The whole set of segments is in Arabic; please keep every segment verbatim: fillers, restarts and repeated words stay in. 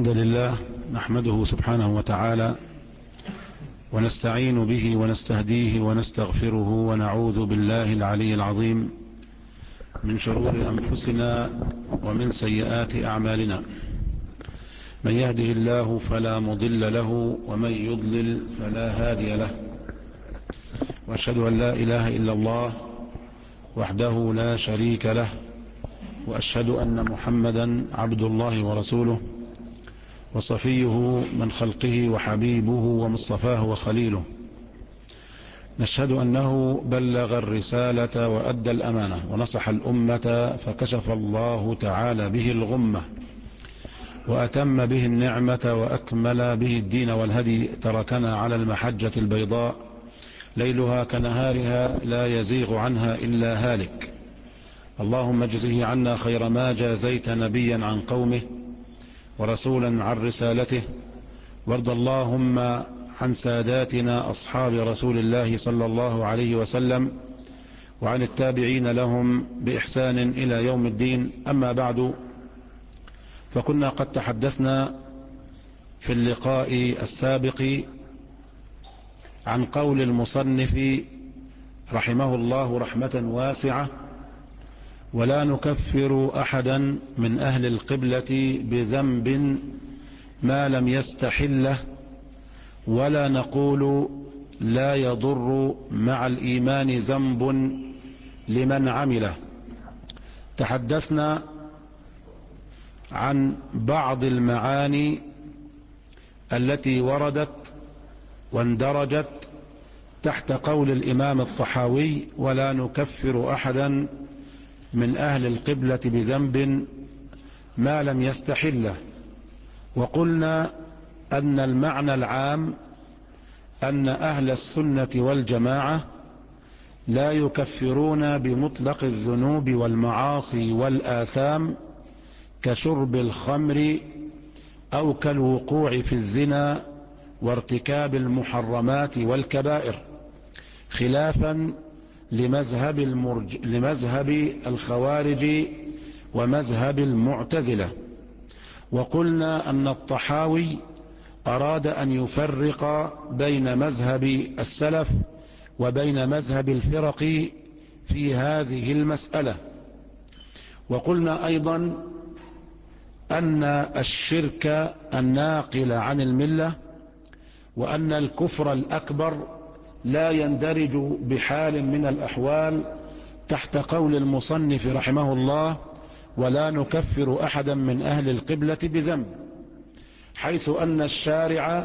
الحمد لله نحمده سبحانه وتعالى ونستعين به ونستهديه ونستغفره ونعوذ بالله العلي العظيم من شرور أنفسنا ومن سيئات أعمالنا. من يهده الله فلا مضل له ومن يضلل فلا هادي له، وأشهد أن لا إله إلا الله وحده لا شريك له، وأشهد أن محمدا عبد الله ورسوله وصفيه من خلقه وحبيبه ومصطفاه وخليله. نشهد أنه بلغ الرسالة وأدى الأمانة ونصح الأمة، فكشف الله تعالى به الغمة وأتم به النعمة وأكمل به الدين والهدي. تركنا على المحجة البيضاء ليلها كنهارها لا يزيغ عنها إلا هالك. اللهم اجزه عنا خير ما جازيت نبيا عن قومه ورسولا عن رسالته، وارض اللهم عن ساداتنا أصحاب رسول الله صلى الله عليه وسلم وعن التابعين لهم بإحسان إلى يوم الدين. أما بعد، فكنا قد تحدثنا في اللقاء السابق عن قول المصنف رحمه الله رحمة واسعة: ولا نكفر أحدا من أهل القبلة بذنب ما لم يستحله، ولا نقول لا يضر مع الإيمان ذنب لمن عمله. تحدثنا عن بعض المعاني التي وردت واندرجت تحت قول الإمام الطحاوي: ولا نكفر أحدا من أهل القبلة بذنب ما لم يستحله. وقلنا أن المعنى العام أن أهل السنة والجماعة لا يكفرون بمطلق الذنوب والمعاصي والآثام كشرب الخمر أو كالوقوع في الزنا وارتكاب المحرمات والكبائر، خلافا لمذهب, المرج... لمذهب الخوارج ومذهب المعتزلة. وقلنا أن الطحاوي أراد أن يفرق بين مذهب السلف وبين مذهب الفرق في هذه المسألة. وقلنا أيضا أن الشرك الناقل عن الملة وأن الكفر الأكبر لا يندرج بحال من الأحوال تحت قول المصنف رحمه الله: ولا نكفر أحدا من أهل القبلة بذنب، حيث أن الشارع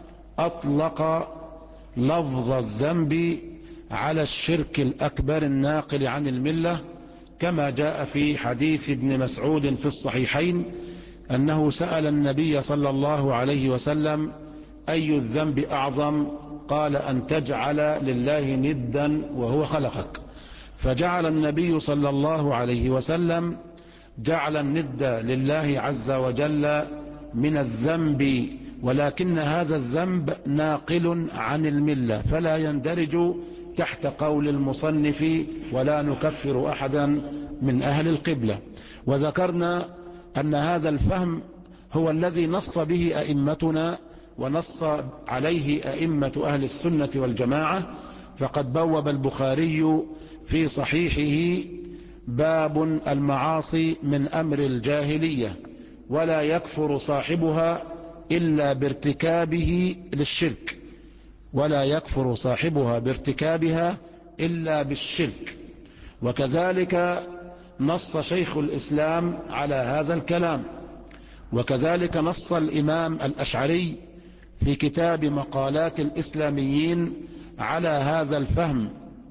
أطلق لفظ الذنب على الشرك الأكبر الناقل عن الملة، كما جاء في حديث ابن مسعود في الصحيحين أنه سأل النبي صلى الله عليه وسلم: أي الذنب أعظم؟ قال: أن تجعل لله ندا وهو خلقك. فجعل النبي صلى الله عليه وسلم جعل الند لله عز وجل من الذنب، ولكن هذا الذنب ناقل عن الملة، فلا يندرج تحت قول المصنف: ولا نكفر أحدا من أهل القبلة. وذكرنا أن هذا الفهم هو الذي نص به أئمتنا ونص عليه أئمة أهل السنة والجماعة. فقد بوب البخاري في صحيحه باب المعاصي من أمر الجاهلية، ولا يكفر صاحبها إلا بارتكابه للشرك، ولا يكفر صاحبها بارتكابها إلا بالشرك. وكذلك نص شيخ الإسلام على هذا الكلام. وكذلك نص الإمام الأشعري في كتاب مقالات الإسلاميين على هذا الفهم،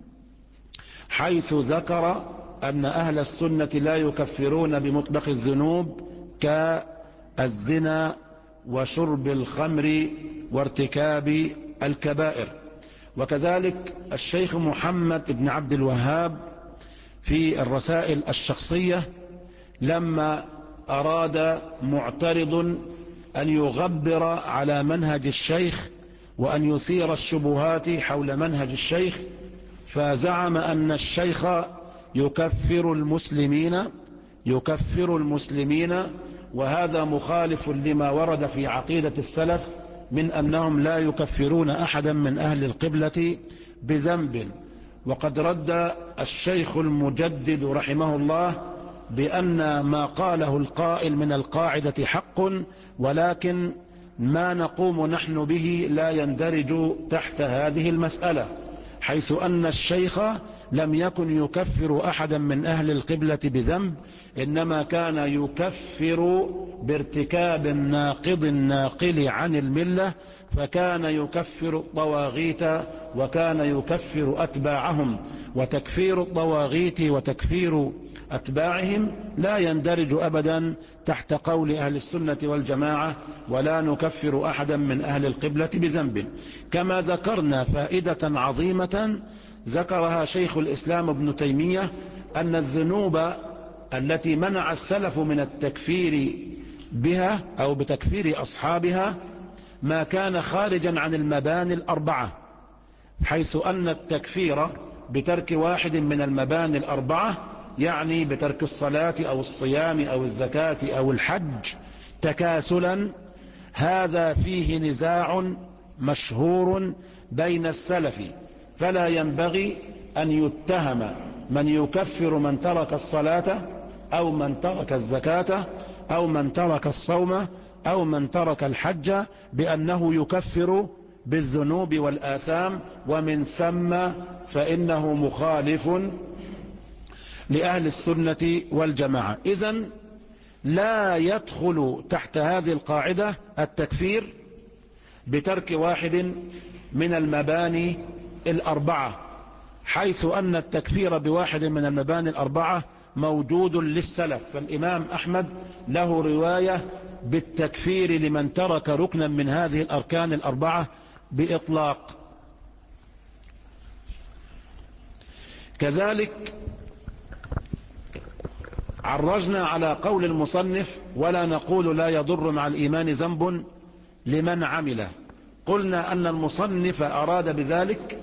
حيث ذكر أن أهل السنة لا يكفرون بمطلق الذنوب كالزنا وشرب الخمر وارتكاب الكبائر. وكذلك الشيخ محمد بن عبد الوهاب في الرسائل الشخصية لما أراد معترض أن يغبر على منهج الشيخ وأن يثير الشبهات حول منهج الشيخ، فزعم أن الشيخ يكفر المسلمين يكفر المسلمين وهذا مخالف لما ورد في عقيدة السلف من أنهم لا يكفرون أحدا من أهل القبلة بذنب. وقد رد الشيخ المجدد رحمه الله بأن ما قاله القائل من القاعدة حق، ولكن ما نقوم نحن به لا يندرج تحت هذه المسألة، حيث أن الشيخ لم يكن يكفر أحدا من أهل القبلة بذنب، إنما كان يكفر بارتكاب ناقض ناقل عن الملة، فكان يكفر الطواغيت وكان يكفر أتباعهم. وتكفير الطواغيت وتكفير أتباعهم لا يندرج أبدا تحت قول أهل السنة والجماعة ولا نكفر أحدا من أهل القبلة بذنب. كما ذكرنا فائدة عظيمة ذكرها شيخ الإسلام ابن تيمية، أن الذنوب التي منع السلف من التكفير بها أو بتكفير أصحابها ما كان خارجا عن المباني الأربعة، حيث أن التكفير بترك واحد من المباني الأربعة يعني بترك الصلاة أو الصيام أو الزكاة أو الحج تكاسلا، هذا فيه نزاع مشهور بين السلف، فلا ينبغي أن يتهم من يكفر من ترك الصلاة أو من ترك الزكاة أو من ترك الصوم أو من ترك الحج بأنه يكفر بالذنوب والآثام، ومن ثم فإنه مخالف لأهل السنة والجماعة. إذن لا يدخل تحت هذه القاعدة التكفير بترك واحد من المباني الأربعة، حيث أن التكفير بواحد من المباني الأربعة موجود للسلف. فالإمام أحمد له رواية بالتكفير لمن ترك ركنا من هذه الأركان الأربعة بإطلاق. كذلك عرجنا على قول المصنف ولا نقول لا يضر مع الإيمان ذنب لمن عمله. قلنا أن المصنف أراد بذلك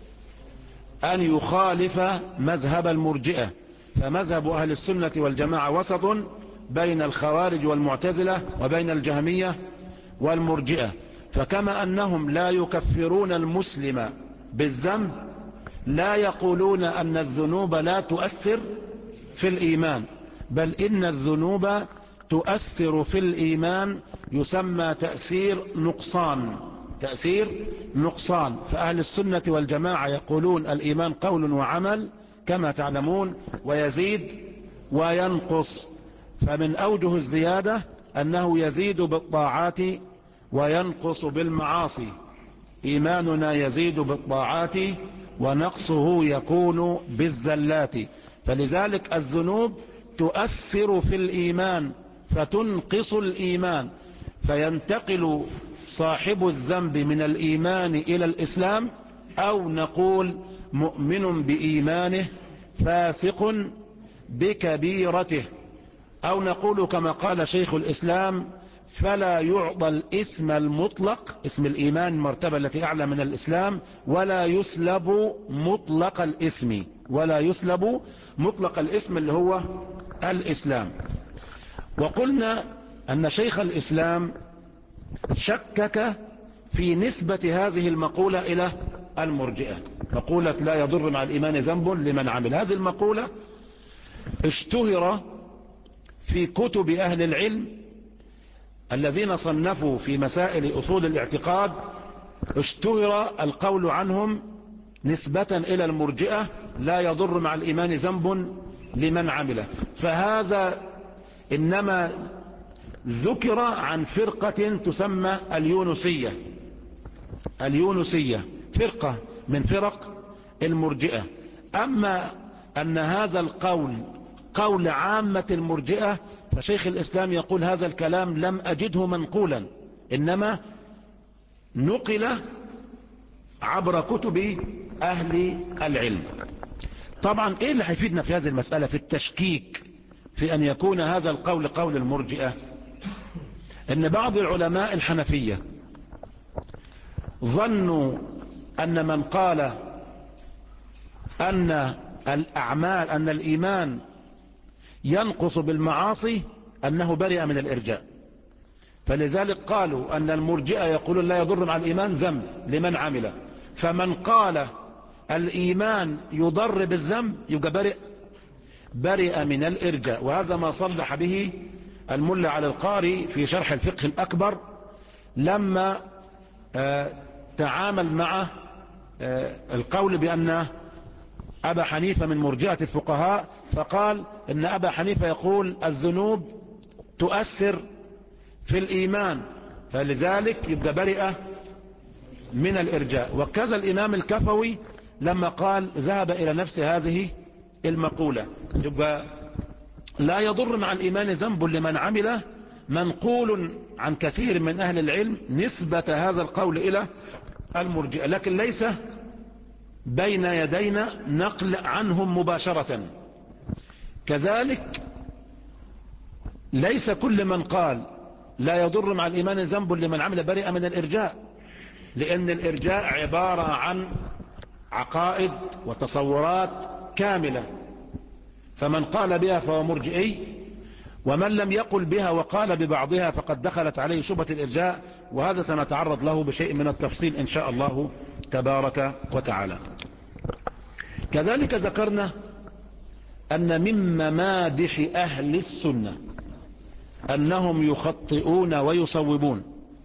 أن يخالف مذهب المرجئة، فمذهب أهل السنة والجماعة وسط بين الخوارج والمعتزلة وبين الجهمية والمرجئة. فكما أنهم لا يكفرون المسلم بالذنب، لا يقولون أن الذنوب لا تؤثر في الإيمان، بل إن الذنوب تؤثر في الإيمان، يسمى تأثير نقصان، تأثير نقصان. فأهل السنة والجماعة يقولون الإيمان قول وعمل كما تعلمون، ويزيد وينقص. فمن أوجه الزيادة أنه يزيد بالطاعات وينقص بالمعاصي. إيماننا يزيد بالطاعات ونقصه يكون بالزلات. فلذلك الذنوب تؤثر في الإيمان فتنقص الإيمان، فينتقل صاحب الذنب من الإيمان إلى الإسلام، أو نقول مؤمن بإيمانه فاسق بكبيرته، أو نقول كما قال شيخ الإسلام فلا يعطى الاسم المطلق، اسم الإيمان المرتبة التي أعلى من الإسلام، ولا يسلب مطلق الاسم، ولا يسلب مطلق الاسم اللي هو الإسلام. وقلنا أن شيخ الإسلام شكك في نسبة هذه المقولة إلى المرجئة، مقولة لا يضر مع الإيمان ذنب لمن عمل. هذه المقولة اشتهر في كتب أهل العلم الذين صنفوا في مسائل أصول الاعتقاد، اشتهر القول عنهم نسبة إلى المرجئة لا يضر مع الإيمان ذنب لمن عمله. فهذا إنما ذكر عن فرقة تسمى اليونسية، اليونسية فرقة من فرق المرجئة. أما أن هذا القول قول عامة المرجئة فشيخ الإسلام يقول هذا الكلام لم أجده منقولا، إنما نقل عبر كتب أهل العلم. طبعا إيه اللي هيفيدنا في هذه المسألة في التشكيك في أن يكون هذا القول قول المرجئة؟ إن بعض العلماء الحنفية ظنوا أن من قال أن الأعمال أن الإيمان ينقص بالمعاصي أنه برئ من الإرجاء، فلذلك قالوا أن المرجئة يقولون لا يضر مع الإيمان ذنب لمن عمل، فمن قال الإيمان يضر بالذنب يبقى برئ برئ من الإرجاء. وهذا ما صلح به الملا على القاري في شرح الفقه الأكبر لما آه تعامل مع آه القول بأن أبا حنيفة من مرجئة الفقهاء، فقال إن أبا حنيفة يقول الذنوب تؤثر في الإيمان، فلذلك يبقى برئ من الإرجاء. وكذا الإمام الكفوي لما قال ذهب إلى نفس هذه المقولة. يبقى لا يضر مع الإيمان ذنب لمن عمله منقول عن كثير من أهل العلم نسبة هذا القول إلى المرجئة، لكن ليس بين يدينا نقل عنهم مباشرة. كذلك ليس كل من قال لا يضر مع الإيمان ذنب لمن عمل برئ من الإرجاء، لأن الإرجاء عبارة عن عقائد وتصورات كاملة، فمن قال بها فهو مرجئي، ومن لم يقل بها وقال ببعضها فقد دخلت عليه شبهة الإرجاء، وهذا سنتعرض له بشيء من التفصيل إن شاء الله تبارك وتعالى. كذلك ذكرنا أن من ممادح أهل السنة أنهم يخطئون ويصوبون،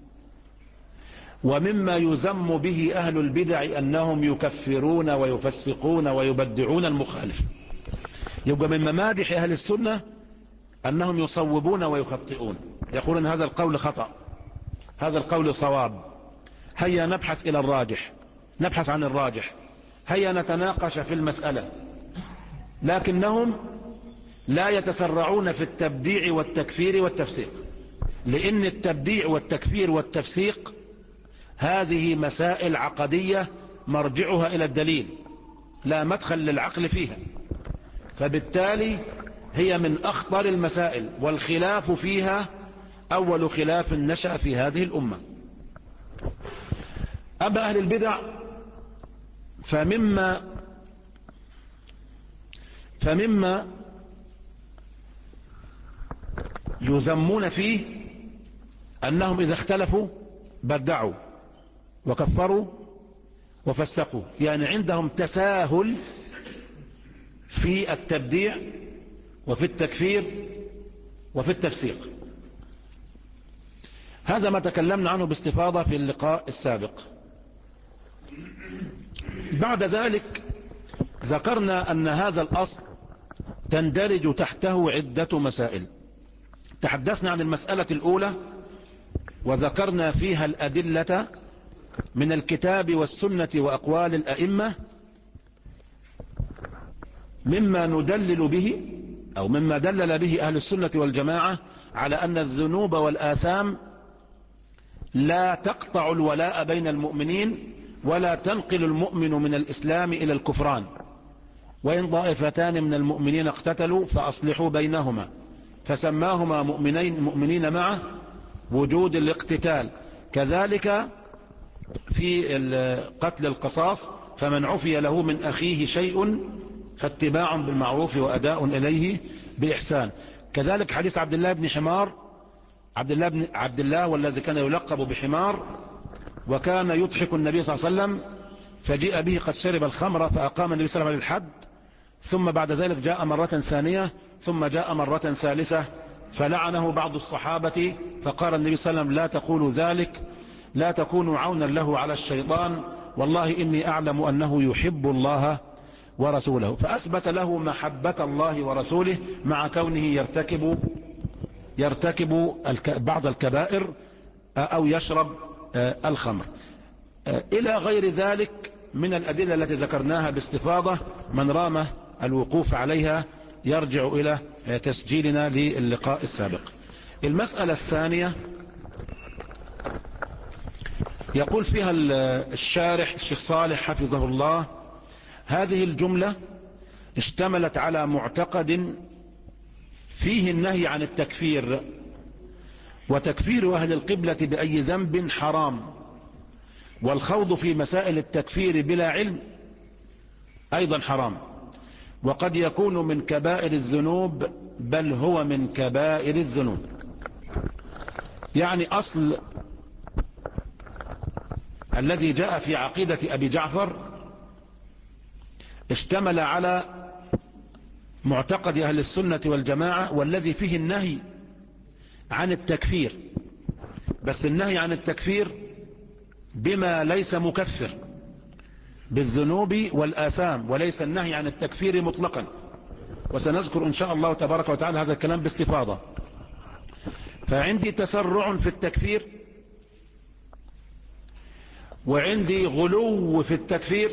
ومما يذم به أهل البدع أنهم يكفرون ويفسقون ويبدعون المخالف. يبقى من ممادح أهل السنة أنهم يصوبون ويخطئون، يقولون هذا القول خطأ، هذا القول صواب، هيا نبحث إلى الراجح، نبحث عن الراجح، هيا نتناقش في المسألة. لكنهم لا يتسرعون في التبديع والتكفير والتفسيق، لأن التبديع والتكفير والتفسيق هذه مسائل عقدية مرجعها إلى الدليل، لا مدخل للعقل فيها، فبالتالي هي من أخطر المسائل، والخلاف فيها أول خلاف نشأ في هذه الأمة. أما أهل البدع فمما فمما يذمون فيه أنهم إذا اختلفوا بدعوا وكفروا وفسقوا، يعني عندهم تساهل في التبديع وفي التكفير وفي التفسيق. هذا ما تكلمنا عنه باستفاضة في اللقاء السابق. بعد ذلك ذكرنا أن هذا الأصل تندرج تحته عدة مسائل. تحدثنا عن المسألة الأولى وذكرنا فيها الأدلة من الكتاب والسنة وأقوال الأئمة مما ندلل به أو مما دلل به أهل السنة والجماعة على أن الذنوب والآثام لا تقطع الولاء بين المؤمنين ولا تنقل المؤمن من الإسلام إلى الكفران، وإن طائفتان من المؤمنين اقتتلوا فأصلحوا بينهما، فسماهما مؤمنين مؤمنين مع وجود الاقتتال. كذلك في قتل القصاص فمن عفي له من أخيه شيء فاتباع بالمعروف وأداء إليه بإحسان. كذلك حديث عبد الله بن حمار، عبد الله بن عبد الله والذي كان يلقب بحمار، وكان يضحك النبي صلى الله عليه وسلم، فجيء به قد شرب الخمر فأقام النبي صلى الله عليه وسلم الحد، ثم بعد ذلك جاء مرة ثانية، ثم جاء مرة ثالثة فلعنه بعض الصحابة، فقال النبي صلى الله عليه وسلم لا تقولوا ذلك، لا تكونوا عونا له على الشيطان، والله إني أعلم أنه يحب الله ورسوله، فأثبت له محبة الله ورسوله مع كونه يرتكب يرتكب بعض الكبائر أو يشرب الخمر. إلى غير ذلك من الأدلة التي ذكرناها باستفاضة، من رام الوقوف عليها يرجع إلى تسجيلنا للقاء السابق. المسألة الثانية يقول فيها الشارح الشيخ صالح حفظه الله: هذه الجملة اشتملت على معتقد فيه النهي عن التكفير، وتكفير أهل القبلة بأي ذنب حرام، والخوض في مسائل التكفير بلا علم أيضا حرام، وقد يكون من كبائر الذنوب بل هو من كبائر الذنوب. يعني أصل الذي جاء في عقيدة أبي جعفر اشتمل على معتقد أهل السنة والجماعة، والذي فيه النهي عن التكفير، بس النهي عن التكفير بما ليس مكفر بالذنوب والآثام، وليس النهي عن التكفير مطلقا، وسنذكر إن شاء الله تبارك وتعالى هذا الكلام باستفاضة. فعندي تسرع في التكفير، وعندي غلو في التكفير،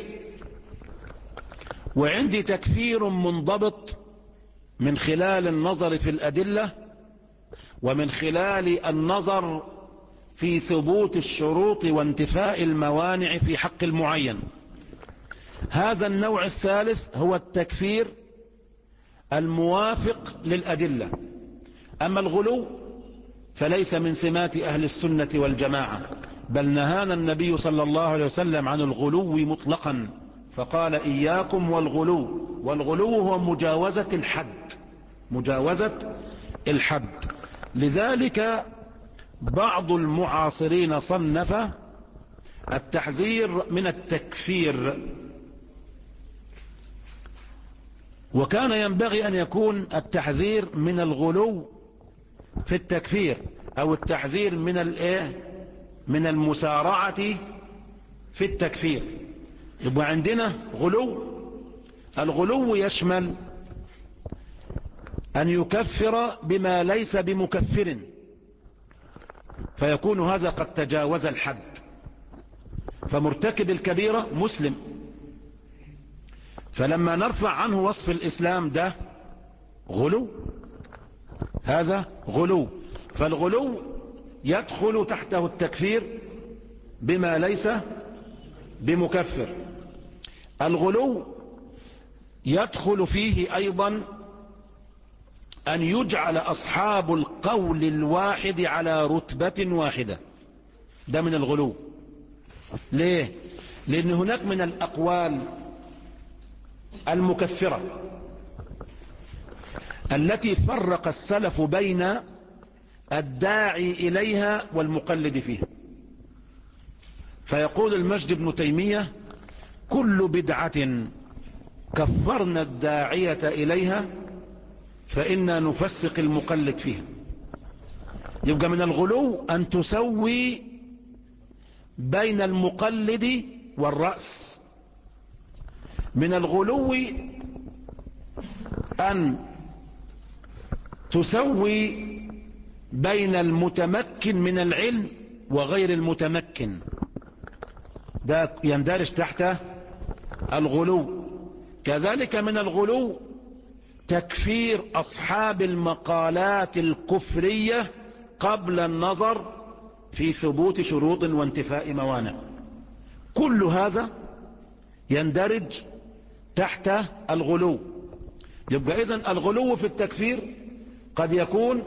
وعندي تكفير منضبط من خلال النظر في الأدلة، ومن خلال النظر في ثبوت الشروط وانتفاء الموانع في حق المعين. هذا النوع الثالث هو التكفير الموافق للأدلة. أما الغلو فليس من سمات أهل السنة والجماعة، بل نهانا النبي صلى الله عليه وسلم عن الغلو مطلقا، فقال إياكم والغلو. والغلو هو مجاوزة الحد، مجاوزة الحد. لذلك بعض المعاصرين صنف التحذير من التكفير، وكان ينبغي أن يكون التحذير من الغلو في التكفير، أو التحذير من الايه من المسارعة في التكفير. يبقى عندنا غلو. الغلو يشمل أن يكفر بما ليس بمكفر، فيكون هذا قد تجاوز الحد، فمرتكب الكبيرة مسلم، فلما نرفع عنه وصف الإسلام ده غلو، هذا غلو. فالغلو يدخل تحته التكفير بما ليس بمكفر. الغلو يدخل فيه أيضا أن يجعل أصحاب القول الواحد على رتبة واحدة، ده من الغلو. ليه؟ لأن هناك من الأقوال المكفرة التي فرق السلف بين الداعي إليها والمقلد فيها. فيقول المجد بن تيمية: كل بدعة كفرنا الداعية إليها فإنا نفسق المقلد فيها. يبقى من الغلو أن تسوي بين المقلد والرأس. من الغلو أن تسوي بين المتمكن من العلم وغير المتمكن، ده يندرج تحت الغلو. كذلك من الغلو تكفير أصحاب المقالات الكفرية قبل النظر في ثبوت شروط وانتفاء موانع. كل هذا يندرج تحت الغلو. يبقى إذن الغلو في التكفير قد يكون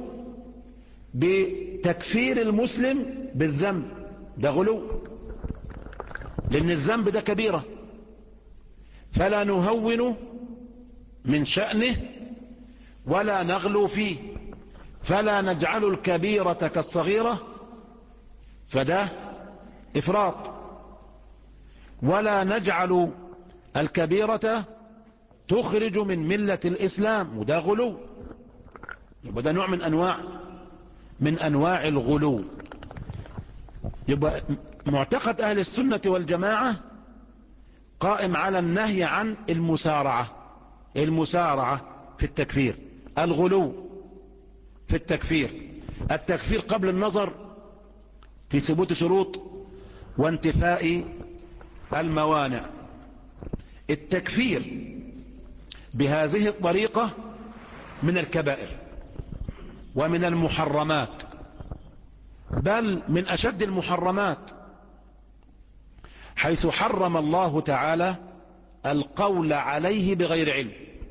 بتكفير المسلم بالذنب، ده غلو، لأن الذنب ده كبيرة، فلا نهون من شأنه ولا نغلو فيه، فلا نجعل الكبيرة كالصغيرة، فده إفراط، ولا نجعل الكبيرة تخرج من ملة الإسلام، وده غلو. يبقى ده نوع من أنواع من أنواع الغلو. يبقى معتقد أهل السنة والجماعة قائم على النهي عن المسارعة، المسارعة في التكفير، الغلو في التكفير، التكفير قبل النظر في ثبوت شروط وانتفاء الموانع. التكفير بهذه الطريقة من الكبائر ومن المحرمات، بل من أشد المحرمات، حيث حرم الله تعالى القول عليه بغير علم.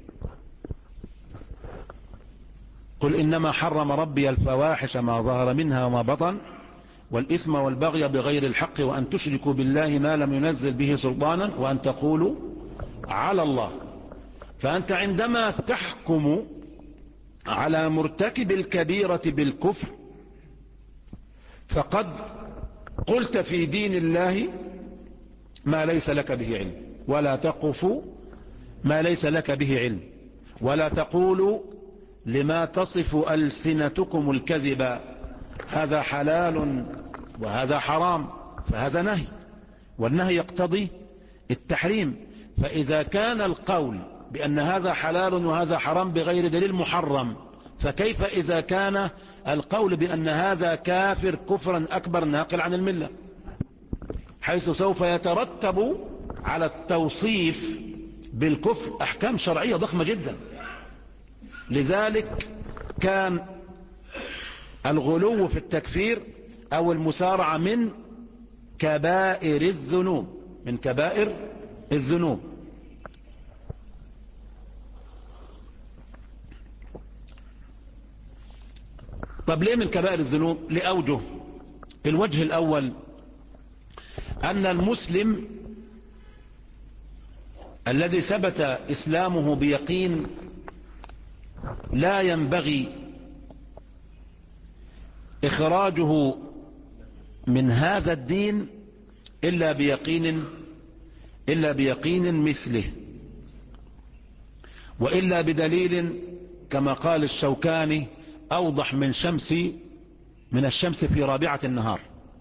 قل إنما حرم ربي الفواحش ما ظهر منها وما بطن والإثم والبغي بغير الحق وأن تشركوا بالله ما لم ينزل به سلطانا وأن تقولوا على الله. فأنت عندما تحكم على مرتكب الكبيرة بالكفر فقد قلت في دين الله ما ليس لك به علم، ولا تقف ما ليس لك به علم، ولا تقولوا لما تصف ألسنتكم الكذب هذا حلال وهذا حرام، فهذا نهي، والنهي يقتضي التحريم. فإذا كان القول بأن هذا حلال وهذا حرام بغير دليل محرم، فكيف إذا كان القول بأن هذا كافر كفرا أكبر ناقل عن الملة، حيث سوف يترتب على التوصيف بالكفر أحكام شرعية ضخمة جدا. لذلك كان الغلو في التكفير أو المسارعة من كبائر الذنوب، من كبائر الذنوب. طب ليه من كبائر الذنوب؟ لأوجه. الوجه الأول أن المسلم الذي ثبت إسلامه بيقين لا ينبغي إخراجه من هذا الدين إلا بيقين إلا بيقين مثله، وإلا بدليل كما قال الشوكاني أوضح من شمس من الشمس في رابعة النهار.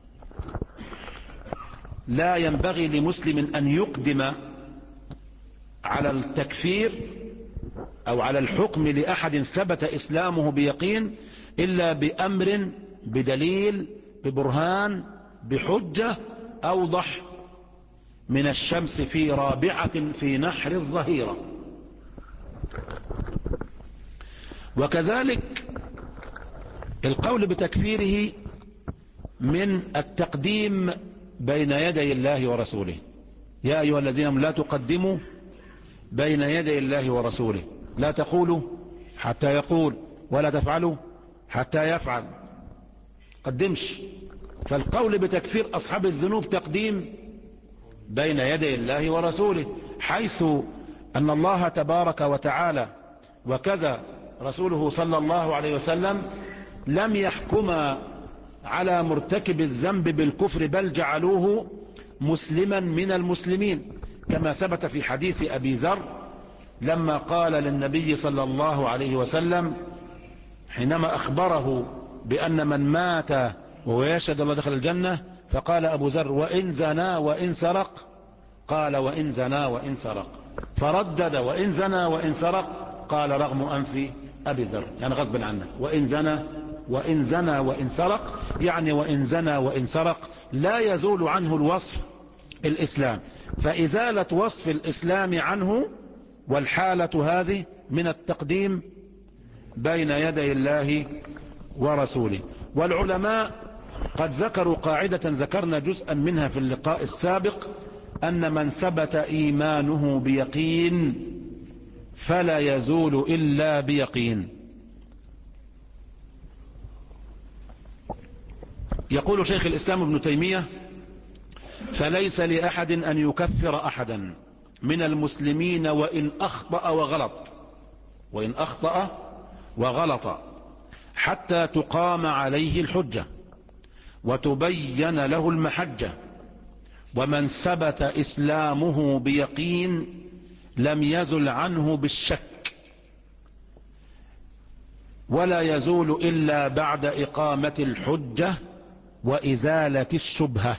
لا ينبغي لمسلم أن يقدم على التكفير أو على الحكم لأحد ثبت إسلامه بيقين إلا بأمر بدليل ببرهان بحجة أوضح من الشمس في رابعة في نحر الظهيرة. وكذلك القول بتكفيره من التقديم بين يدي الله ورسوله. يا أيها الذين لا تقدموا بين يدي الله ورسوله، لا تقولوا حتى يقول، ولا تفعلوا حتى يفعل. قدمش. فالقول بتكفير أصحاب الذنوب تقديم بين يدي الله ورسوله، حيث أن الله تبارك وتعالى وكذا رسوله صلى الله عليه وسلم لم يحكما على مرتكب الذنب بالكفر، بل جعلوه مسلما من المسلمين، كما ثبت في حديث أبي ذر لما قال للنبي صلى الله عليه وسلم حينما أخبره بأن من مات وهو يشهد الله دخل الجنة، فقال أبو ذر وإن زنا وإن سرق، قال وإن زنا وإن سرق، فردد وإن زنا وإن سرق، قال رغم أنف أبي ذر، يعني غصبا عنك، وإن زنا وإن زنا وإن سرق، يعني وإن زنا وإن سرق لا يزول عنه الوصف الإسلام. فإزالة وصف الإسلام عنه والحالة هذه من التقديم بين يدي الله ورسوله. والعلماء قد ذكروا قاعدة ذكرنا جزءا منها في اللقاء السابق، أن من ثبت إيمانه بيقين فلا يزول إلا بيقين. يقول شيخ الإسلام ابن تيمية فليس لأحد أن يكفر أحدا من المسلمين وإن أخطأ وغلط وإن أخطأ وغلط حتى تقام عليه الحجة وتبين له المحجة. ومن ثبت إسلامه بيقين لم يزل عنه بالشك، ولا يزول إلا بعد إقامة الحجة وإزالة الشبهة.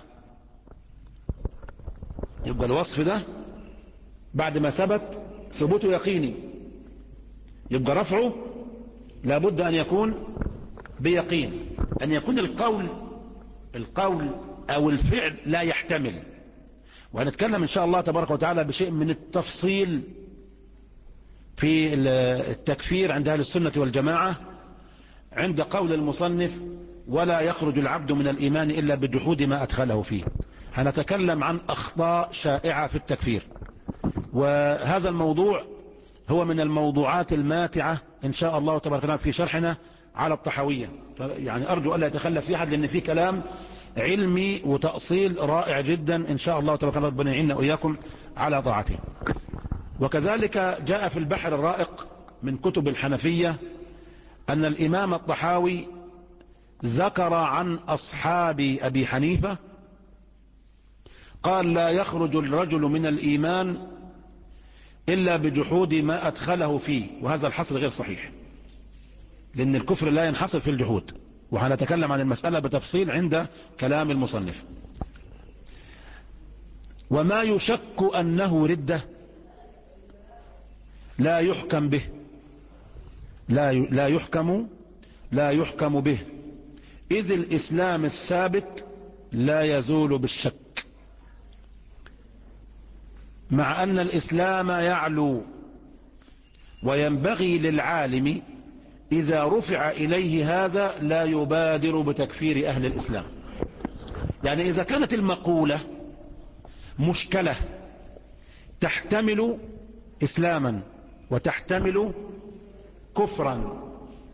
يبقى الوصف ده بعد ما ثبت ثبوته يقيني، يبقى رفعه لابد أن يكون بيقين، أن يكون القول القول أو الفعل لا يحتمل. وهنتكلم إن شاء الله تبارك وتعالى بشيء من التفصيل في التكفير عند أهل السنة والجماعة عند قول المصنف ولا يخرج العبد من الإيمان إلا بجحود ما أدخله فيه. هنتكلم عن أخطاء شائعة في التكفير، وهذا الموضوع هو من الموضوعات الماتعة إن شاء الله تبارك وتعالى في شرحنا على الطحاوية. يعني أرجو ألا يتخلف في أحد، لأن في كلام علمي وتأصيل رائع جدا إن شاء الله تبارك وتعالى، ربنا يعيننا وإياكم على طاعته. وكذلك جاء في البحر الرائق من كتب الحنفية أن الإمام الطحاوي ذكر عن أصحاب أبي حنيفة قال لا يخرج الرجل من الإيمان إلا بجحود ما أدخله فيه، وهذا الحصر غير صحيح، لأن الكفر لا ينحصر في الجحود، وهنتكلم عن المسألة بتفصيل عند كلام المصنف. وما يشك أنه ردة لا يحكم به، لا لا يحكم لا يحكم به إذ الإسلام الثابت لا يزول بالشك، مع أن الإسلام يعلو، وينبغي للعالم إذا رفع إليه هذا لا يبادر بتكفير أهل الإسلام. يعني إذا كانت المقولة مشكلة تحتمل إسلاما وتحتمل كفرا،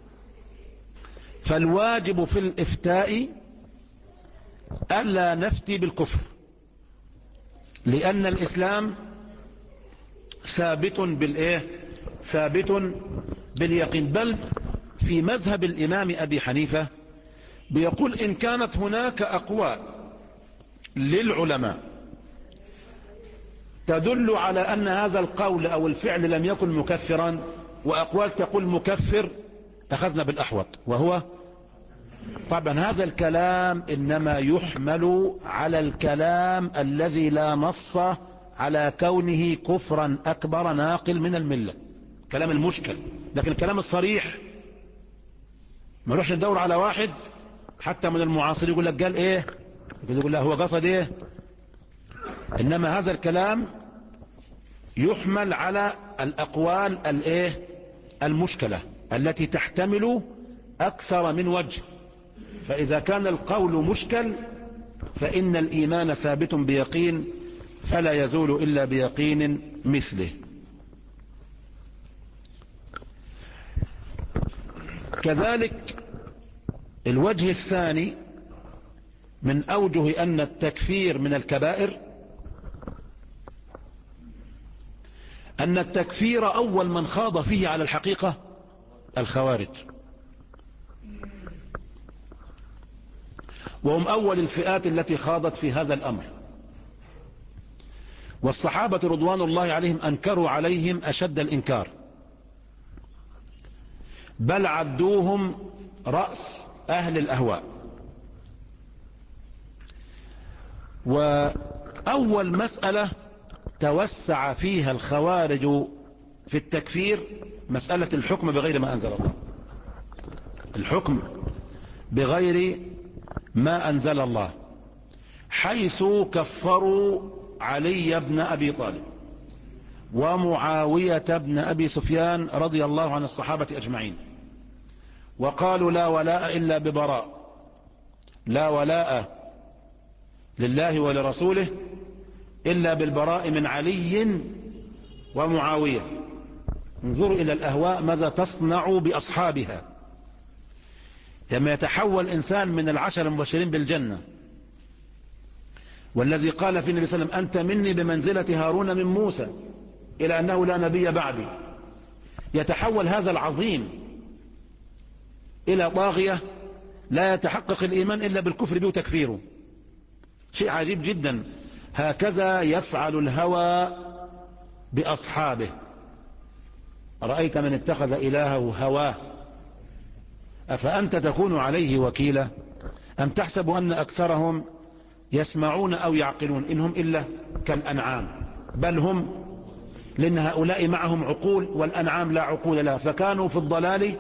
فالواجب في الإفتاء ألا نفتي بالكفر، لأن الإسلام ثابت بالإيه؟ ثابت باليقين. بل في مذهب الإمام أبي حنيفة بيقول إن كانت هناك أقوال للعلماء تدل على أن هذا القول أو الفعل لم يكن مكفرا، وأقوال تقول مكفر، أخذنا بالأحوط، وهو طبعا هذا الكلام إنما يحمل على الكلام الذي لا نص على كونه كفرا أكبر ناقل من الملة، كلام المشكل. لكن الكلام الصريح ما نروحش ندور على واحد حتى من المعاصرين يقول لك قال ايه، يقول لا هو قصد ايه. انما هذا الكلام يحمل على الاقوال الايه المشكلة التي تحتمل اكثر من وجه، فاذا كان القول مشكل فان الايمان ثابت بيقين فلا يزول الا بيقين مثله. كذلك الوجه الثاني من أوجه أن التكفير من الكبائر أن التكفير أول من خاض فيه على الحقيقة الخوارج، وهم أول الفئات التي خاضت في هذا الأمر، والصحابة رضوان الله عليهم أنكروا عليهم أشد الإنكار، بل عدوهم رأس أهل الأهواء. وأول مسألة توسع فيها الخوارج في التكفير مسألة الحكم بغير ما أنزل الله، الحكم بغير ما أنزل الله، حيث كفروا علي بن أبي طالب ومعاوية بن أبي سفيان رضي الله عن الصحابة أجمعين، وقالوا لا ولاء إلا ببراء، لا ولاء لله ولرسوله إلا بالبراء من علي ومعاوية. انظروا إلى الأهواء ماذا تصنع بأصحابها. لما يتحول إنسان من العشر المبشرين بالجنة، والذي قال في النبي صلى الله عليه وسلم أنت مني بمنزلة هارون من موسى، إلى أنه لا نبي بعدي، يتحول هذا العظيم إلى طاغية لا يتحقق الإيمان إلا بالكفر به وتكفيره، شيء عجيب جدا. هكذا يفعل الهوى بأصحابه. رأيت من اتخذ إلهه هواه أفأنت تكون عليه وكيلا أم تحسب أن أكثرهم يسمعون أو يعقلون إنهم إلا كالأنعام بل هم، لأن هؤلاء معهم عقول والأنعام لا عقول لها، فكانوا في الضلال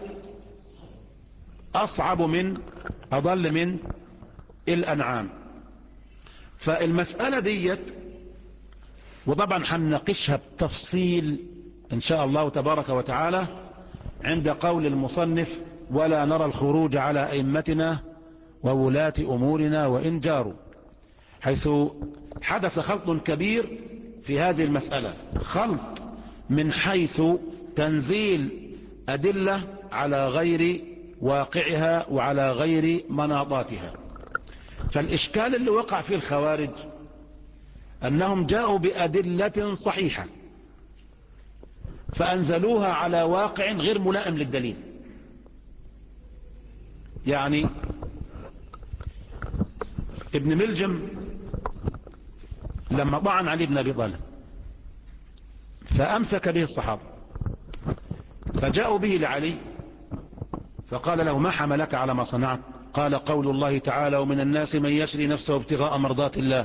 أصعب من أضل من الأنعام. فالمسألة ديت وطبعا حنناقشها بتفصيل إن شاء الله تبارك وتعالى عند قول المصنف ولا نرى الخروج على أئمتنا وولاة أمورنا وإن جاروا، حيث حدث خلط كبير في هذه المسألة، خلط من حيث تنزيل أدلة على غير واقعها وعلى غير مناطاتها. فالإشكال اللي وقع فيه الخوارج أنهم جاءوا بأدلة صحيحة فأنزلوها على واقع غير ملائم للدليل، يعني ابن ملجم لما طعن علي بن أبي طالب فأمسك به الصحابة، فجاءوا به لعلي فقال له: ما حملك على ما صنعت؟ قال: قول الله تعالى: ومن الناس من يشري نفسه ابتغاء مرضات الله.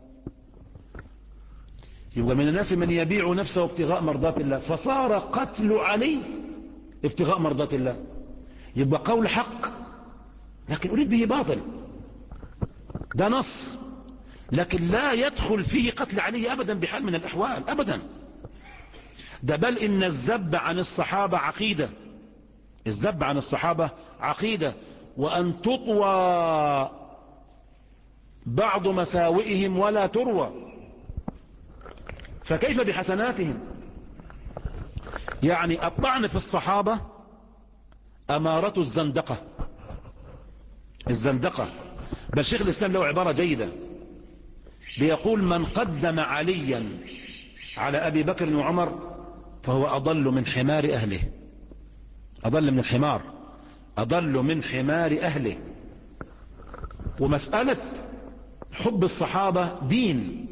يبقى من الناس من يبيع نفسه ابتغاء مرضات الله، فصار قتل علي ابتغاء مرضات الله. يبقى قول حق لكن أريد به باطل، ده نص، لكن لا يدخل فيه قتل علي أبدا بحال من الأحوال أبدا. ده بل إن الذب عن الصحابة عقيدة، الذب عن الصحابة عقيدة، وأن تطوى بعض مساوئهم ولا تروى، فكيف بحسناتهم؟ يعني الطعن في الصحابة أمارة الزندقة، الزندقة. بل شيخ الإسلام له عبارة جيدة بيقول: من قدم عليا على أبي بكر وعمر فهو أضل من حمار أهله، أضل من الحمار، أضل من حمار أهله. ومسألة حب الصحابة دين،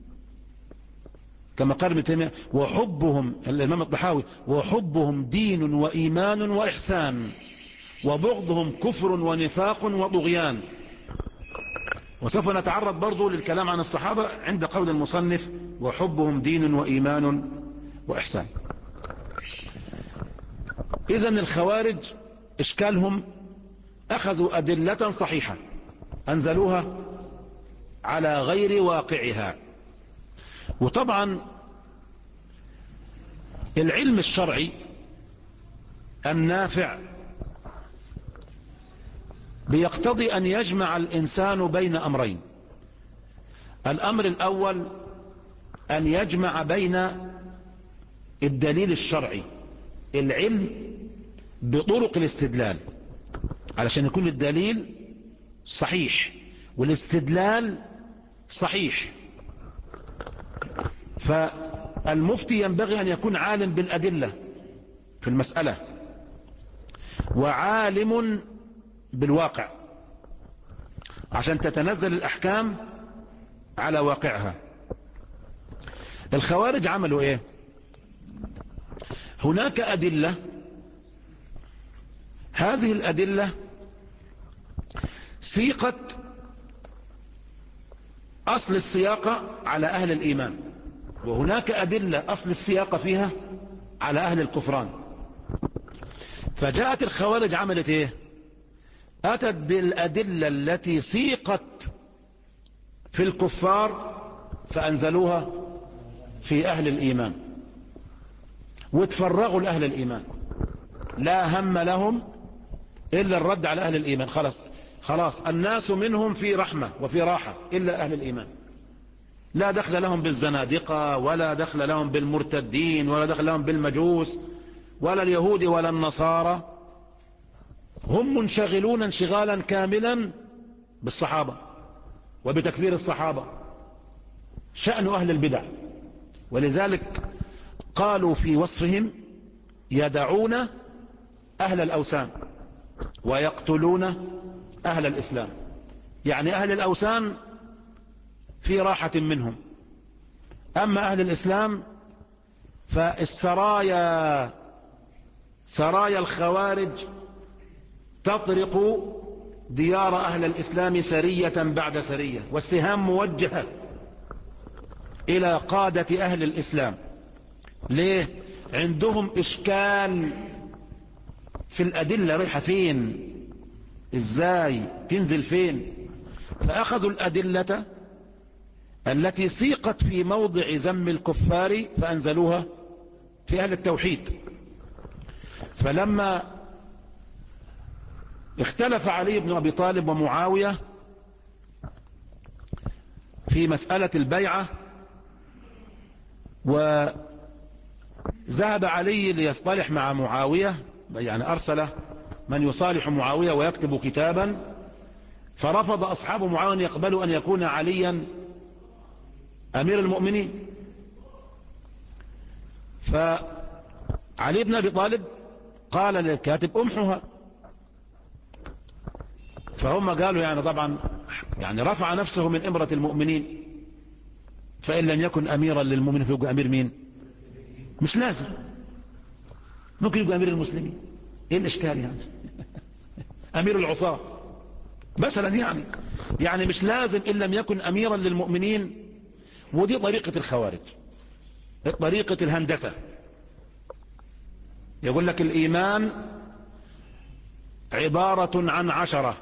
كما قال ابن تيمية: وحبهم، الإمام الطحاوي: وحبهم دين وإيمان وإحسان، وبغضهم كفر ونفاق وطغيان. وسوف نتعرض برضو للكلام عن الصحابة عند قول المصنف: وحبهم دين وإيمان وإحسان. إذن الخوارج إشكالهم أخذوا أدلة صحيحة أنزلوها على غير واقعها. وطبعا العلم الشرعي النافع بيقتضي أن يجمع الإنسان بين أمرين. الأمر الأول أن يجمع بين الدليل الشرعي، العلم بطرق الاستدلال، علشان يكون الدليل صحيح والاستدلال صحيح. فالمفتي ينبغي أن يكون عالم بالأدلة في المسألة، وعالم بالواقع، عشان تتنزل الأحكام على واقعها. الخوارج عملوا ايه؟ هناك أدلة، هذه الأدلة سيقت أصل السياقة على أهل الإيمان، وهناك أدلة أصل السياقة فيها على أهل الكفران. فجاءت الخوارج عملت ايه؟ أتت بالأدلة التي سيقت في الكفار فأنزلوها في أهل الإيمان، وتفرغوا لأهل الإيمان، لا هم لهم إلا الرد على أهل الإيمان. خلاص خلاص الناس منهم في رحمة وفي راحة إلا أهل الإيمان، لا دخل لهم بالزنادقة، ولا دخل لهم بالمرتدين، ولا دخل لهم بالمجوس، ولا اليهود ولا النصارى. هم منشغلون انشغالا كاملا بالصحابة وبتكفير الصحابة، شأن أهل البدع. ولذلك قالوا في وصفهم: يدعون أهل الأوثان ويقتلون أهل الإسلام. يعني أهل الأوثان في راحة منهم، أما أهل الإسلام فالسرايا، سرايا الخوارج تطرق ديار أهل الإسلام سرية بعد سرية، والسهام موجهة إلى قادة أهل الإسلام. ليه؟ عندهم إشكال في الأدلة، رايحة فين، إزاي تنزل فين. فأخذوا الأدلة التي سيقت في موضع ذم الكفار فأنزلوها في أهل التوحيد. فلما اختلف علي بن أبي طالب ومعاوية في مسألة البيعة، وذهب علي ليصطلح مع معاوية، يعني أرسل من يصالح معاوية ويكتب كتابا، فرفض أصحاب معاوية أن يقبلوا أن يكون عليا أمير المؤمنين. فعلي بن أبي طالب قال للكاتب: امحها، فهم قالوا يعني طبعا يعني رفع نفسه من إمرة المؤمنين، فإن لم يكن أميرا للمؤمنين فيبقى أمير مين؟ مش لازم، ممكن يبقى أمير المسلمين. إيه الإشكال يعني؟ أمير العصاة مثلا يعني يعني مش لازم إن لم يكن أميرا للمؤمنين. ودي طريقة الخوارج، طريقة الهندسة. يقول لك الإيمان عبارة عن عشرة،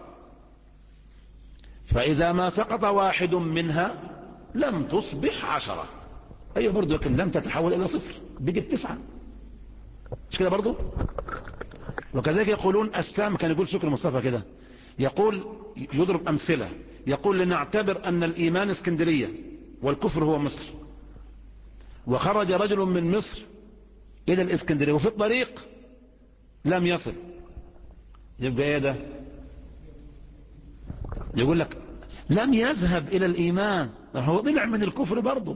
فإذا ما سقط واحد منها لم تصبح عشرة. أي برضو، لكن لم تتحول إلى صفر، بقت تسعة، مش كده برضو؟ وكذلك يقولون السام، كان يقول شكر مصطفى كده، يقول يضرب أمثلة، يقول لنعتبر أن الإيمان اسكندرية والكفر هو مصر، وخرج رجل من مصر إلى الإسكندرية وفي الطريق لم يصل، يبقى ايه ده؟ يقول لك لم يذهب إلى الإيمان، هو طلع من الكفر برضه.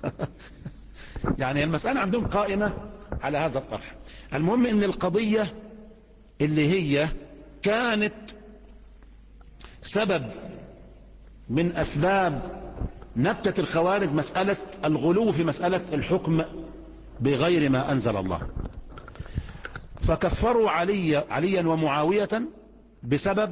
يعني المسألة عندهم قائمة على هذا الطرح. المهم ان القضية اللي هي كانت سبب من أسباب نبتة الخوارج مسألة الغلو في مسألة الحكم بغير ما أنزل الله، فكفروا علي عليا ومعاوية بسبب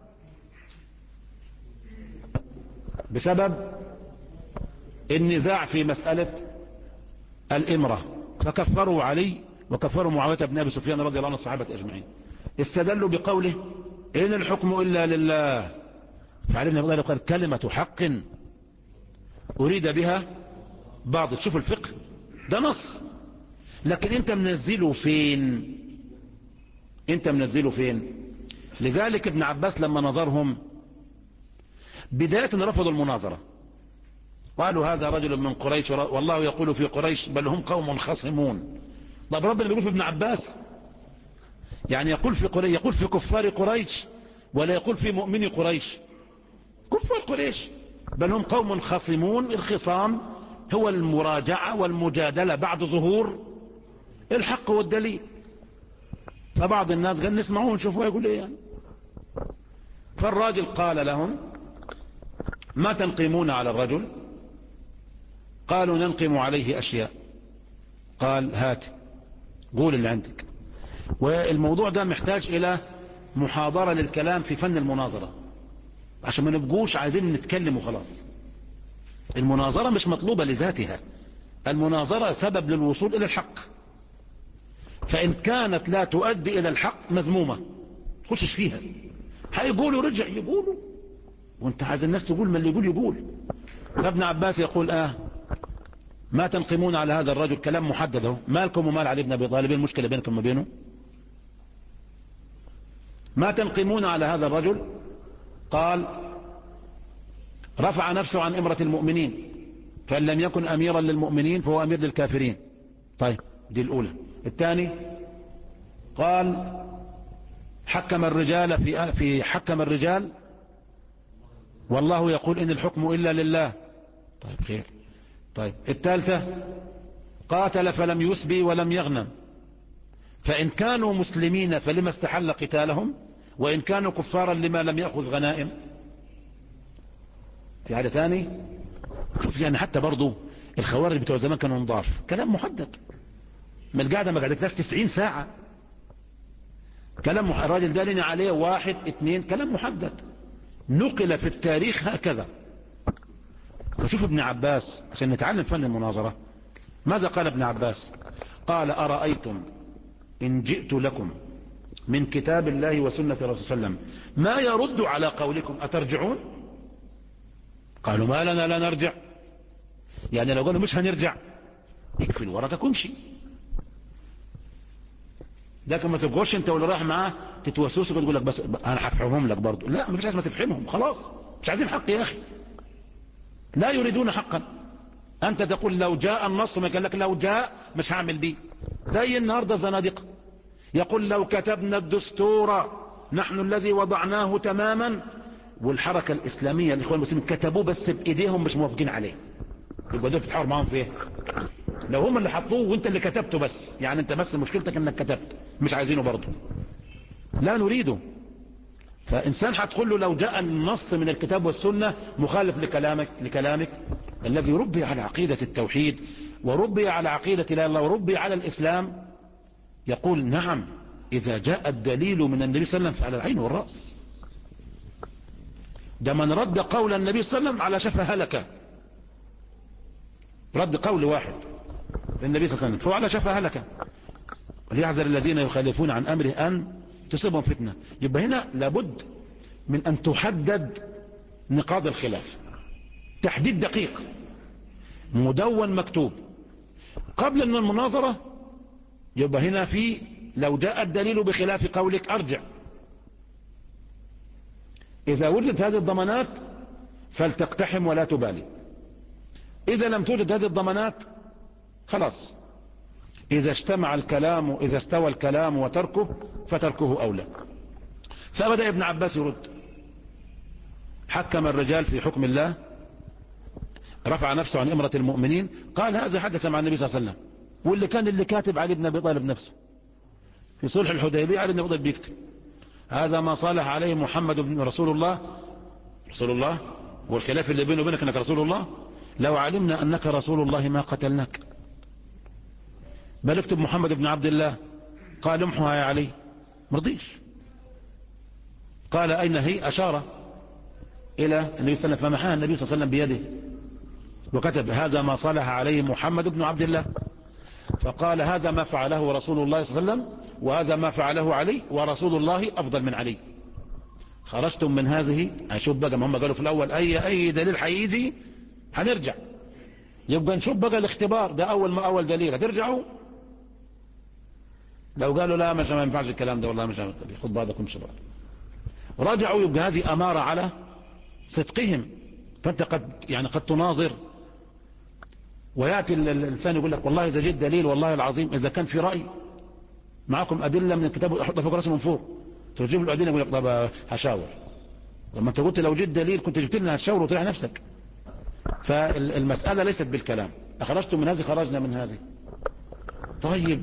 بسبب النزاع في مسألة الإمرة، فكفروا علي وكفروا معاوية بن أبي سفيان رضي الله عنه الصحابة أجمعين. استدلوا بقوله إن الحكم إلا لله، فعلي بن أبي طالب قال كلمة حق أريد بها بعض. تشوف الفقه ده نص، لكن انت منزله فين؟ انت منزله فين؟ لذلك ابن عباس لما نظرهم بداية رفضوا المناظرة، قالوا هذا رجل من قريش والله يقول في قريش بل هم قوم خصمون. طب ربنا بيقول في ابن عباس، يعني يقول في قريش، يقول في كفار قريش ولا يقول في مؤمني قريش؟ كفار قريش بل هم قوم خصمون. الخصام هو المراجعة والمجادلة بعد ظهور الحق والدليل. فبعض الناس قال نسمعوه ونشوفوه يقول ايه يعني. فالراجل قال لهم ما تنقمون على الرجل؟ قالوا ننقم عليه أشياء. قال هات قول اللي عندك. والموضوع ده محتاج إلى محاضرة للكلام في فن المناظرة، عشان ما نبقوش عايزين نتكلم وخلاص. المناظرة مش مطلوبة لذاتها، المناظرة سبب للوصول إلى الحق، فإن كانت لا تؤدي إلى الحق مذمومة تخشش فيها. هيقولوا رجع يقولوا، وانت عايز الناس تقول ما اللي يقول يقول. فابن عباس يقول اه ما تنقمون على هذا الرجل، كلام محدد اهو، مالكم ومال علي بن ابي طالب؟ المشكله بينكم وبينه؟ ما تنقمون على هذا الرجل؟ قال رفع نفسه عن امرة المؤمنين، فان لم يكن اميرا للمؤمنين فهو امير للكافرين. طيب دي الاولى. الثاني قال حكم الرجال في في حكم الرجال والله يقول ان الحكم الا لله. طيب خير. طيب الثالثة قاتل فلم يسبي ولم يغنم، فإن كانوا مسلمين فلما استحل قتالهم، وإن كانوا كفارا لما لم يأخذ غنائم. في حاجة ثاني شوف، يعني حتى برضو الخوارج بتوع زمان كانوا نضاف، كلام محدد. ما القاعدة ما قعدتلاش تسعين ساعة، كلام الراجل ده لنا عليه واحد اثنين، كلام محدد نقل في التاريخ هكذا. فشوف ابن عباس عشان نتعلم فن المناظرة ماذا قال ابن عباس؟ قال أرأيتم إن جئت لكم من كتاب الله وسنة رسول صلى الله عليه وسلم ما يرد على قولكم أترجعون؟ قالوا ما لنا لا نرجع. يعني لو قالوا مش هنرجع اقفل ورقك وامشي، لكن ما تبقوش انت واللي رايح معاه تتوسوس وتقول لك بس انا هفهمهم لك برضه. لا مفيش لازم تفهمهم، خلاص مش عايزين حق يا اخي، لا يريدون حقا. انت تقول لو جاء النص، ما قال لك لو جاء مش هعمل بيه. زي النهارده زنادقه يقول لو كتبنا الدستور نحن الذي وضعناه تماما، والحركة الإسلامية الإخوان المسلمين كتبوه بس بإيديهم مش موافقين عليه، يبقى دول بتتحاور معاهم في ايه؟ لو هم اللي حطوه وانت اللي كتبته بس، يعني انت بس مشكلتك انك كتبت، مش عايزينه برضه. لا نريده. فإنسان هتقول له لو جاء النص من الكتاب والسنة مخالف لكلامك لكلامك الذي ربي على عقيدة التوحيد وربي على عقيدة لا الله وربي على الإسلام، يقول نعم إذا جاء الدليل من النبي صلى الله عليه وسلم فعلى العين والرأس. ده من رد قول النبي صلى الله عليه وسلم على شفا هلكة، رد قول واحد للنبي صلى الله عليه وسلم فهو على شفا هلكة. وليحذر الذين يخالفون عن أمره أن تصيبهم فتنة. يبقى هنا لابد من أن تحدد نقاط الخلاف تحديد دقيق مدون مكتوب قبل أن المناظرة. يبقى هنا في لو جاء الدليل بخلاف قولك أرجع. إذا وجدت هذه الضمانات فلتقتحم ولا تبالي. إذا لم توجد هذه الضمانات خلاص، إذا اجتمع الكلام إذا استوى الكلام وتركه فتركه أولى. فبدأ ابن عباس يرد، حكم الرجال في حكم الله، رفع نفسه عن إمرة المؤمنين، قال هذا حدث مع النبي صلى الله عليه وسلم. واللي كان اللي كاتب علي بن أبي طالب نفسه في صلح الحديبية، علي بن أبي طالب بيكتب هذا ما صالح عليه محمد بن رسول الله رسول الله والخلاف اللي بينه وبينك أنك رسول الله، لو علمنا أنك رسول الله ما قتلناك. بل اكتب محمد بن عبد الله. قال امحها يا علي، مرضيش. قال أين هي؟ أشار إلى النبي صلى الله عليه وسلم فمحاها النبي صلى الله عليه وسلم بيده وكتب هذا ما صالح عليه محمد بن عبد الله. فقال هذا ما فعله رسول الله صلى الله عليه وسلم وهذا ما فعله علي ورسول الله أفضل من علي. خرجتم من هذه. هشوف بقى، ما هم قالوا في الأول أي أي دليل هيجي هنرجع. يبقى نشوف بقى الاختبار ده أول ما أول دليل هترجعوا. لو قالوا لا مش ما ينفعش الكلام ده والله مش خد بعضكم شباب رجعوا، يبقى هذه أمارة على صدقهم. فأنت قد يعني قد تناظر ويأتي الإنسان يقول لك والله إذا جيت دليل والله العظيم إذا كان في رأي معكم أدلة من الكتاب أحطها فوق راسي من فوق، تجيب له الأدلة يقول لك طب هشاور. طب ما أنت قلت لو جيت دليل كنت جبت لنا هتشاور وتريح نفسك. فالمسألة ليست بالكلام. أخرجتم من هذه خرجنا من هذه. طيب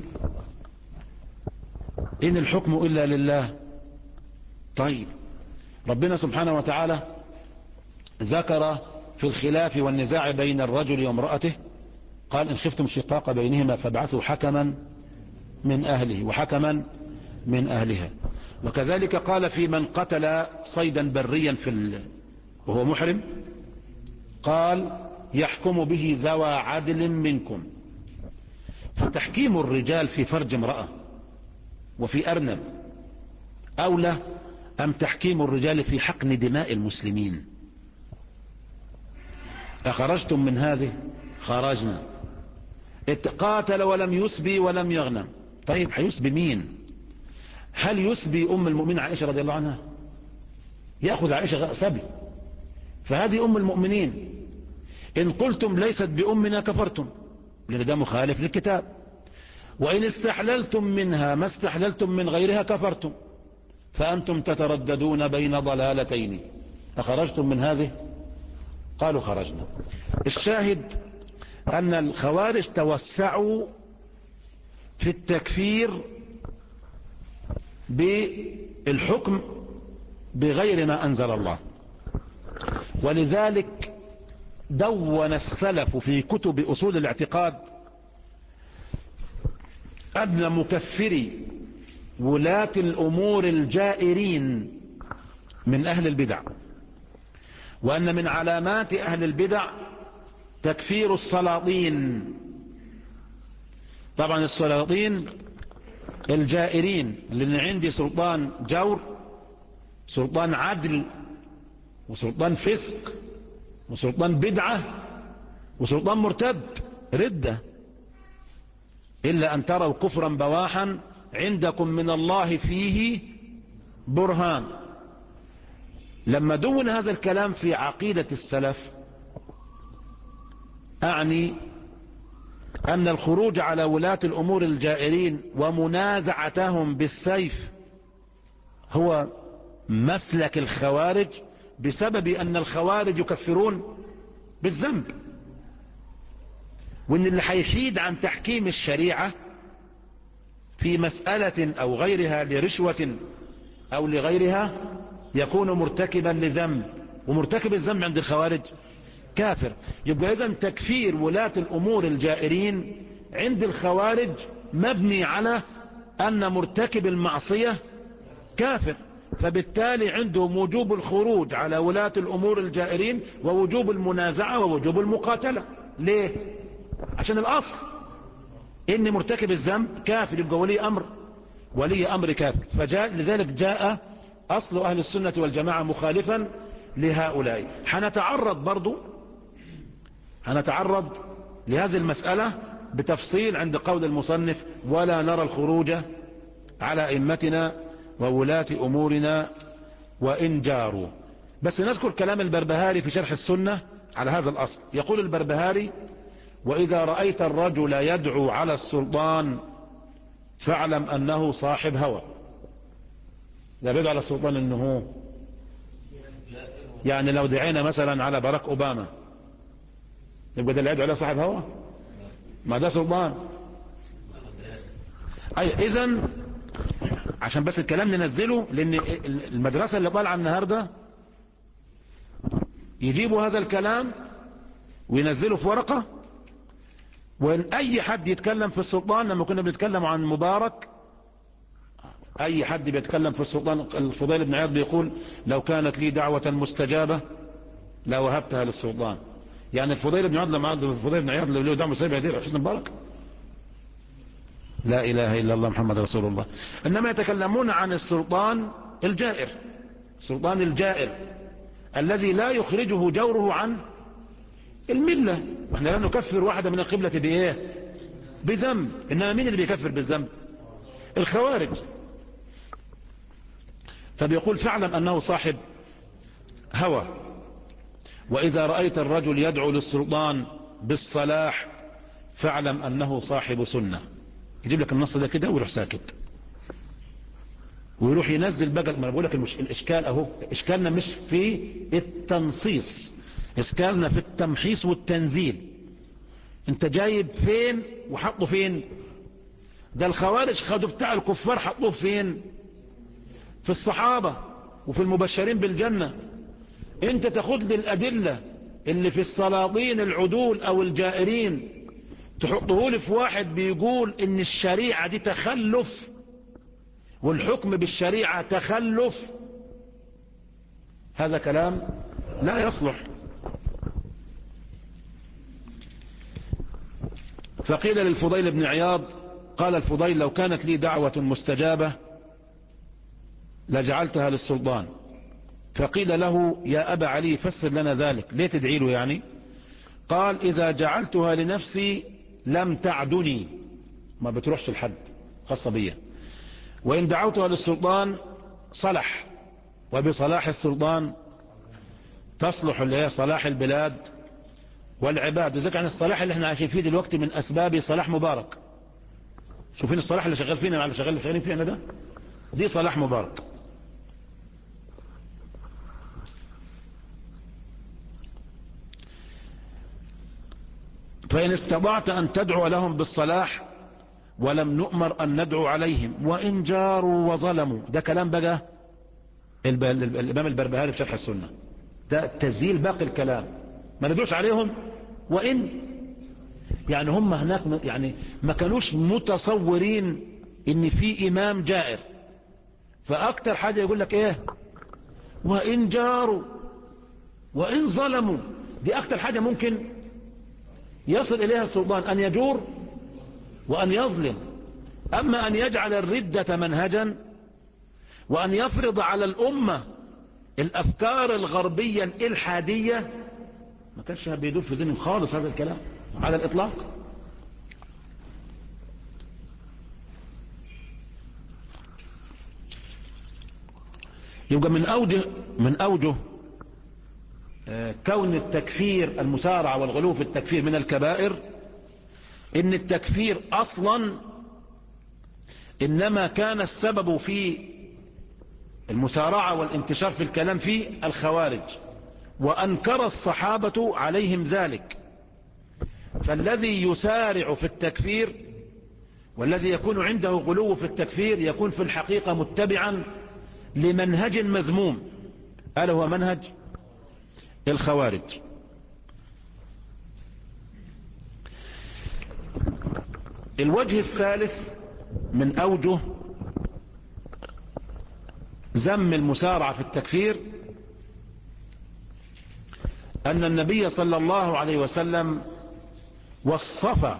إن الحكم إلا لله. طيب ربنا سبحانه وتعالى ذكر في الخلاف والنزاع بين الرجل وامرأته قال إن خفتم شقاق بينهما فابعثوا حكما من أهله وحكما من أهلها. وكذلك قال في من قتل صيدا بريا في ال... وهو محرم قال يحكم به ذوى عدل منكم. فتحكيم الرجال في فرج امرأة وفي أرنب أولى أم تحكيم الرجال في حقن دماء المسلمين؟ أخرجتم من هذه خرجنا. قاتل ولم يسبي ولم يغنم. طيب هيسبي مين؟ هل يسبي أم المؤمنين عائشة رضي الله عنها؟ يأخذ عائشة سبي، فهذه أم المؤمنين. إن قلتم ليست بأمنا كفرتم لأن ده مخالف للكتاب، وإن استحللتم منها ما استحللتم من غيرها كفرتم، فأنتم تترددون بين ضلالتين. أخرجتم من هذه؟ قالوا خرجنا. الشاهد أن الخوارج توسعوا في التكفير بالحكم بغير ما أنزل الله، ولذلك دون السلف في كتب أصول الاعتقاد أن مكفري ولاة الأمور الجائرين من أهل البدع، وأن من علامات أهل البدع تكفير السلاطين. طبعا السلاطين الجائرين لأن عندي سلطان جور، سلطان عدل، وسلطان فسق، وسلطان بدعة، وسلطان مرتد ردة، إلا أن تروا كفرا بواحا عندكم من الله فيه برهان. لما دون هذا الكلام في عقيدة السلف أعني أن الخروج على ولاة الأمور الجائرين ومنازعتهم بالسيف هو مسلك الخوارج، بسبب أن الخوارج يكفرون بالذنب، وأن اللي هيحيد عن تحكيم الشريعة في مسألة أو غيرها لرشوة أو لغيرها يكون مرتكبا لذنب، ومرتكب الذنب عند الخوارج كافر. يبقى إذن تكفير ولاة الأمور الجائرين عند الخوارج مبني على أن مرتكب المعصية كافر، فبالتالي عندهم وجوب الخروج على ولاة الأمور الجائرين ووجوب المنازعة ووجوب المقاتلة. ليه؟ عشان الأصل إن مرتكب الذنب كافر، يبقى ولي أمر ولي أمر كافر. فجاء لذلك جاء أصل أهل السنة والجماعة مخالفا لهؤلاء. حنتعرض برضو حنتعرض لهذه المسألة بتفصيل عند قول المصنف: ولا نرى الخروج على أئمتنا وولاة أمورنا وإن جاروا. بس نذكر كلام البربهاري في شرح السنة على هذا الأصل. يقول البربهاري: وإذا رأيت الرجل يدعو على السلطان فاعلم أنه صاحب هوى. لا بيدعو على السلطان أنه هو يعني لو دعينا مثلا على باراك أوباما يبقى ده اللي يدعو على صاحب هوى؟ ما ده سلطان. أي إذن عشان بس الكلام ننزله، لأن المدرسة اللي طالعه النهاردة يجيبوا هذا الكلام وينزلوا في ورقة، وإن أي حد يتكلم في السلطان، لما كنا بنتكلم عن مبارك أي حد بيتكلم في السلطان، الفضيل بن عياض بيقول: لو كانت لي دعوة مستجابة لوهبتها للسلطان. يعني الفضيل بن عياض لما عاد الفضيل بن عياض له دعوة مستجابة يدير حسن مبارك؟ لا إله إلا الله محمد رسول الله. إنما يتكلمون عن السلطان الجائر، السلطان الجائر الذي لا يخرجه جوره عن الملة. واحنا لا نكفر واحدة من القبلة بإيه؟ بذنب. إنما مين اللي بيكفر بالذنب؟ الخوارج. فبيقول: فاعلم أنه صاحب هوى. وإذا رأيت الرجل يدعو للسلطان بالصلاح فاعلم أنه صاحب سنة. يجيب لك النص ده كده ويروح ساكت ويروح ينزل بقى. ما بقول لك الإشكال أهو، إشكالنا مش في التنصيص، إشكالنا في التمحيص والتنزيل. انت جايب فين وحطه فين؟ ده الخوارج خدوا بتاع الكفار حطوه فين؟ في الصحابة وفي المبشرين بالجنة. انت تاخد لي الأدلة اللي في السلاطين العدول او الجائرين تحطه لي في واحد بيقول ان الشريعة دي تخلف والحكم بالشريعة تخلف. هذا كلام لا يصلح. فقيل للفضيل بن عياض، قال الفضيل: لو كانت لي دعوة مستجابة لجعلتها للسلطان. فقيل له: يا أبا علي فسر لنا ذلك، ليه تدعي له يعني؟ قال: إذا جعلتها لنفسي لم تعدني، ما بتروحش الحد خاصة بيا، وإن دعوتها للسلطان صلح، وبصلاح السلطان تصلح اللي هي صلاح البلاد والعباد. وذلك عن الصلاح اللي احنا عايشين فيه دلوقتي من أسباب صلاح مبارك. شوفين الصلاح اللي شغال فينا على شغال اللي شغالين فينا ده، دي صلاح مبارك. فإن استطعت أن تدعو لهم بالصلاح ولم نؤمر أن ندعو عليهم وإن جاروا وظلموا. ده كلام بقى الإمام البربهاري في شرح السنة، ده تزيل باقي الكلام. ما ندعوش عليهم وإن يعني هم هناك يعني ما كانوش متصورين إن في إمام جائر، فأكتر حاجة يقول لك إيه؟ وإن جاروا وإن ظلموا. دي أكتر حاجة ممكن يصل إليها السلطان، أن يجور وأن يظلم. أما أن يجعل الردة منهجا وأن يفرض على الأمة الأفكار الغربية الإلحادية، ما كانش بيدور في ذهنهم خالص هذا الكلام على الإطلاق. يبقى من أوجه من أوجه كون التكفير المسارعة والغلو في التكفير من الكبائر، إن التكفير أصلا إنما كان السبب في المسارعة والانتشار في الكلام فيه الخوارج، وأنكر الصحابة عليهم ذلك. فالذي يسارع في التكفير والذي يكون عنده غلو في التكفير يكون في الحقيقة متبعا لمنهج مذموم. هذا هو منهج الخوارج. الوجه الثالث من أوجه ذم المسارعة في التكفير أن النبي صلى الله عليه وسلم وصف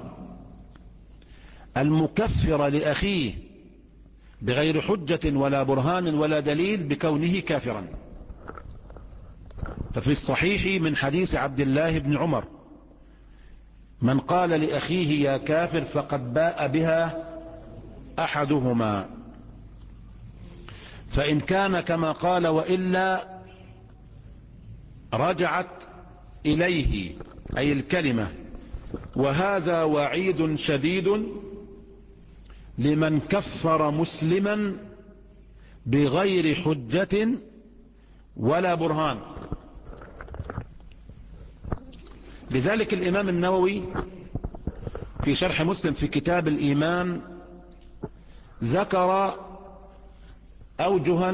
المكفر لأخيه بغير حجة ولا برهان ولا دليل بكونه كافرا. ففي الصحيح من حديث عبد الله بن عمر: من قال لأخيه يا كافر فقد باء بها أحدهما، فإن كان كما قال وإلا رجعت إليه، أي الكلمة. وهذا وعيد شديد لمن كفر مسلما بغير حجة ولا برهان. لذلك الإمام النووي في شرح مسلم في كتاب الإيمان ذكر أوجها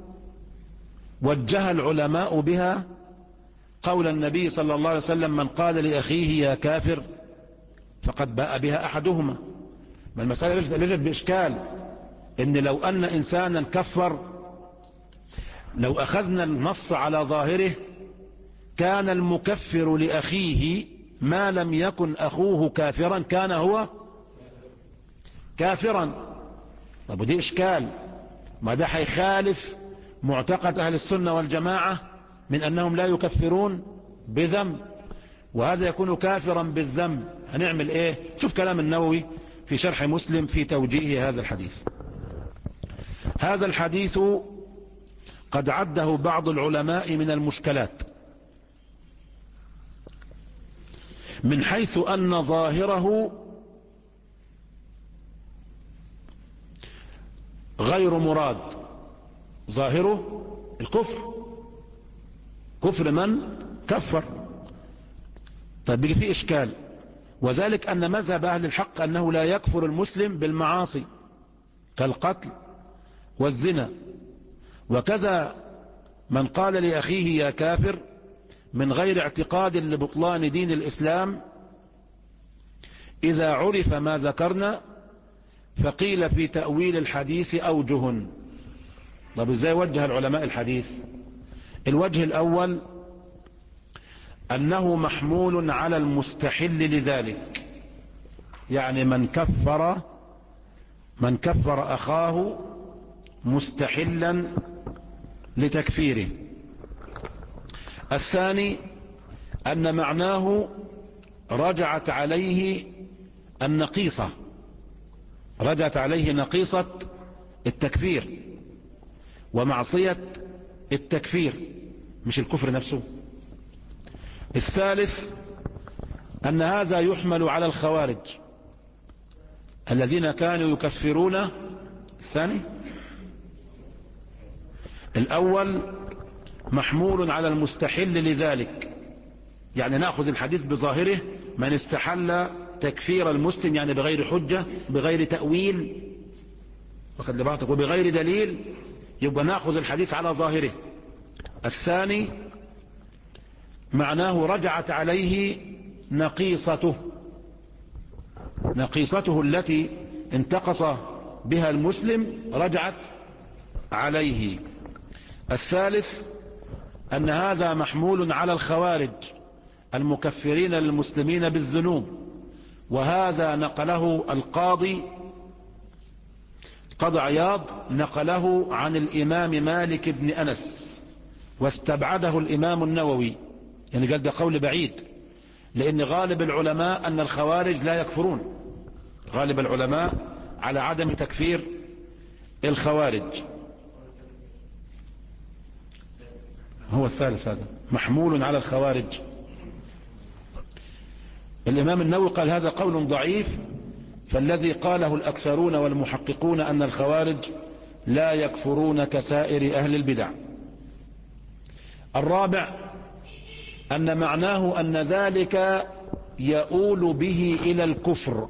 وجه العلماء بها قول النبي صلى الله عليه وسلم: من قال لأخيه يا كافر فقد باء بها أحدهما. ما المسألة لجت بإشكال، إن لو أن إنسانا كفر، لو أخذنا النص على ظاهره كان المكفر لأخيه ما لم يكن أخوه كافرا كان هو كافرا. طب ودي إشكال، ما ده هيخالف معتقد أهل السنة والجماعة من أنهم لا يكفرون بذنب، وهذا يكون كافرا بالذنب. هنعمل إيه؟ شوف كلام النووي في شرح مسلم في توجيه هذا الحديث. هذا الحديث قد عده بعض العلماء من المشكلات، من حيث أن ظاهره غير مراد. ظاهره الكفر، كفر من كفر. طيب بيجي فيه إشكال، وذلك أن مذهب أهل الحق أنه لا يكفر المسلم بالمعاصي كالقتل والزنا، وكذا من قال لأخيه يا كافر من غير اعتقاد لبطلان دين الإسلام إذا عرف ما ذكرنا. فقيل في تأويل الحديث أوجه. طب ازاي وجه العلماء الحديث؟ الوجه الأول أنه محمول على المستحل لذلك، يعني من كفر من كفر أخاه مستحلا لتكفيره. الثاني أن معناه رجعت عليه النقيصة، رجعت عليه نقيصة التكفير ومعصية التكفير، مش الكفر نفسه. الثالث أن هذا يحمل على الخوارج الذين كانوا يكفرون. الثاني الأول محمول على المستحل لذلك، يعني نأخذ الحديث بظاهره: من استحل تكفير المسلم يعني بغير حجة بغير تأويل واخد لبعضك وبغير دليل، يبقى نأخذ الحديث على ظاهره. الثاني معناه رجعت عليه نقيصته، نقيصته التي انتقص بها المسلم رجعت عليه. الثالث أن هذا محمول على الخوارج المكفرين للمسلمين بالذنوب، وهذا نقله القاضي قاضي عياض نقله عن الإمام مالك بن أنس، واستبعده الإمام النووي، يعني قال ده قول بعيد، لأن غالب العلماء أن الخوارج لا يكفرون، غالب العلماء على عدم تكفير الخوارج. هو الثالث هذا محمول على الخوارج. الإمام النووي قال هذا قول ضعيف، فالذي قاله الأكثرون والمحققون أن الخوارج لا يكفرون كسائر أهل البدع. الرابع أن معناه أن ذلك يؤول به إلى الكفر،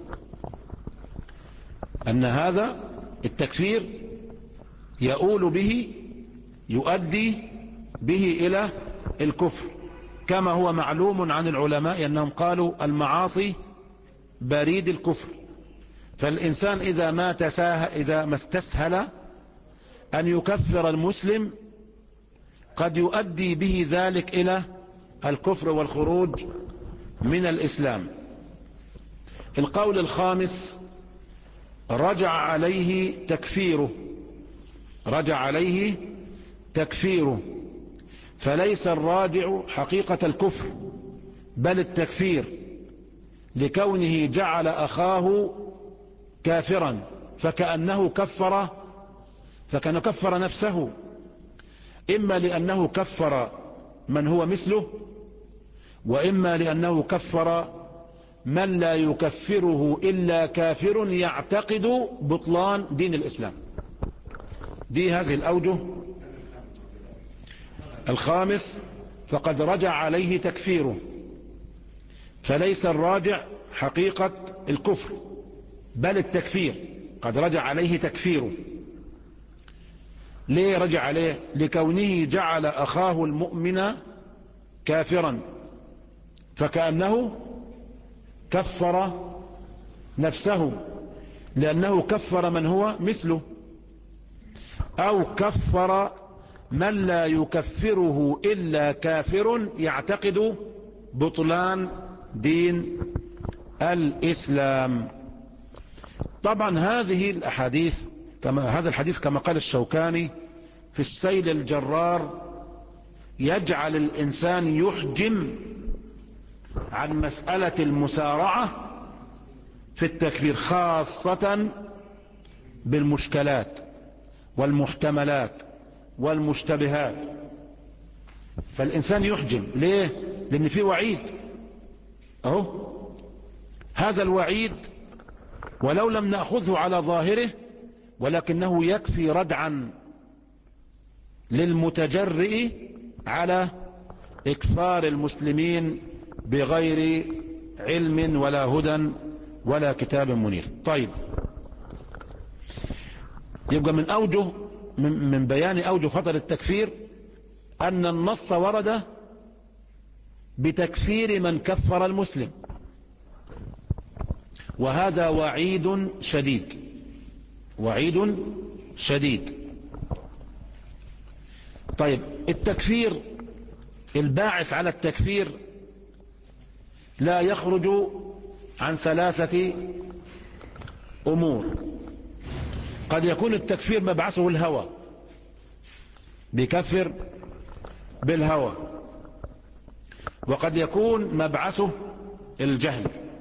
أن هذا التكفير يؤول به يؤدي به إلى الكفر، كما هو معلوم عن العلماء أنهم قالوا المعاصي بريد الكفر. فالإنسان إذا ما تساهل إذا ما استسهل أن يكفر المسلم قد يؤدي به ذلك إلى الكفر والخروج من الإسلام. القول الخامس: رجع عليه تكفيره رجع عليه تكفيره فليس الراجع حقيقة الكفر بل التكفير، لكونه جعل أخاه كافرا فكأنه كفر فكان كفر نفسه، إما لأنه كفر من هو مثله، وإما لأنه كفر من لا يكفره إلا كافر يعتقد بطلان دين الإسلام. دي هذه الأوجه. الخامس: فقد رجع عليه تكفيره فليس الراجع حقيقة الكفر بل التكفير. قد رجع عليه تكفيره. ليه رجع عليه؟ لكونه جعل أخاه المؤمن كافرا فكأنه كفر نفسه، لأنه كفر من هو مثله، أو كفر من لا يكفره إلا كافر يعتقد بطلان دين الإسلام. طبعا هذه الأحاديث كما هذا الحديث كما قال الشوكاني في السيل الجرار يجعل الإنسان يحجم عن مسألة المسارعة في التكفير، خاصة بالمشكلات والمحتملات والمشتبهات. فالإنسان يحجم. ليه؟ لأن في وعيد أهو. هذا الوعيد ولو لم نأخذه على ظاهره ولكنه يكفي ردعا للمتجرئ على إكفار المسلمين بغير علم ولا هدى ولا كتاب منير. طيب، يبقى من أوجه من بيان أوجه خطر التكفير أن النص ورد بتكفير من كفر المسلم، وهذا وعيد شديد وعيد شديد. طيب، التكفير الباعث على التكفير لا يخرج عن ثلاثة أمور. قد يكون التكفير مبعثه الهوى، بيكفر بالهوى، وقد يكون مبعثه الجهل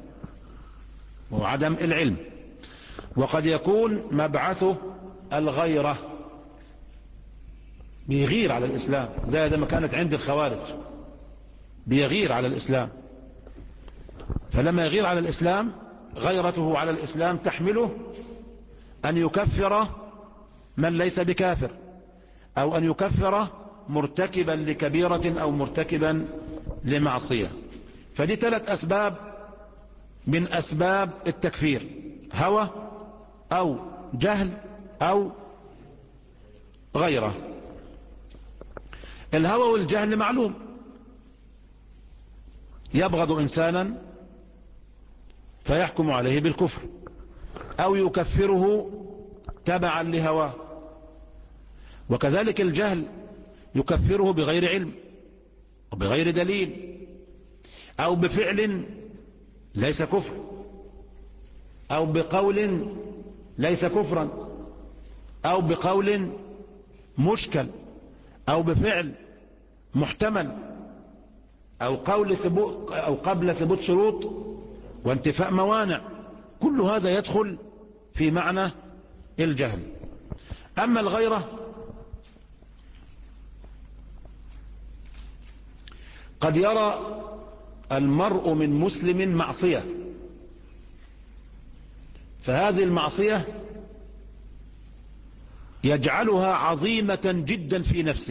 وعدم العلم، وقد يكون مبعثه الغيرة، بيغير على الإسلام زي ما كانت عند الخوارج، بيغير على الإسلام. فلما يغير على الإسلام غيرته على الإسلام تحمله أن يكفر من ليس بكافر، أو أن يكفر مرتكبا لكبيرة أو مرتكبا لمعصية. فدي ثلاث أسباب من أسباب التكفير: هوى أو جهل أو غيره. الهوى والجهل معلوم، يبغض إنسانا فيحكم عليه بالكفر أو يكفره تبعا لهواه، وكذلك الجهل يكفره بغير علم وبغير دليل، أو بفعل ليس كفر، أو بقول ليس كفرا، أو بقول مشكل، أو بفعل محتمل، أو قول ثبوت أو قبل ثبوت شروط وانتفاء موانع. كل هذا يدخل في معنى الجهل. أما الغيرة قد يرى المرء من مسلم معصية، فهذه المعصية يجعلها عظيمة جدا في نفسه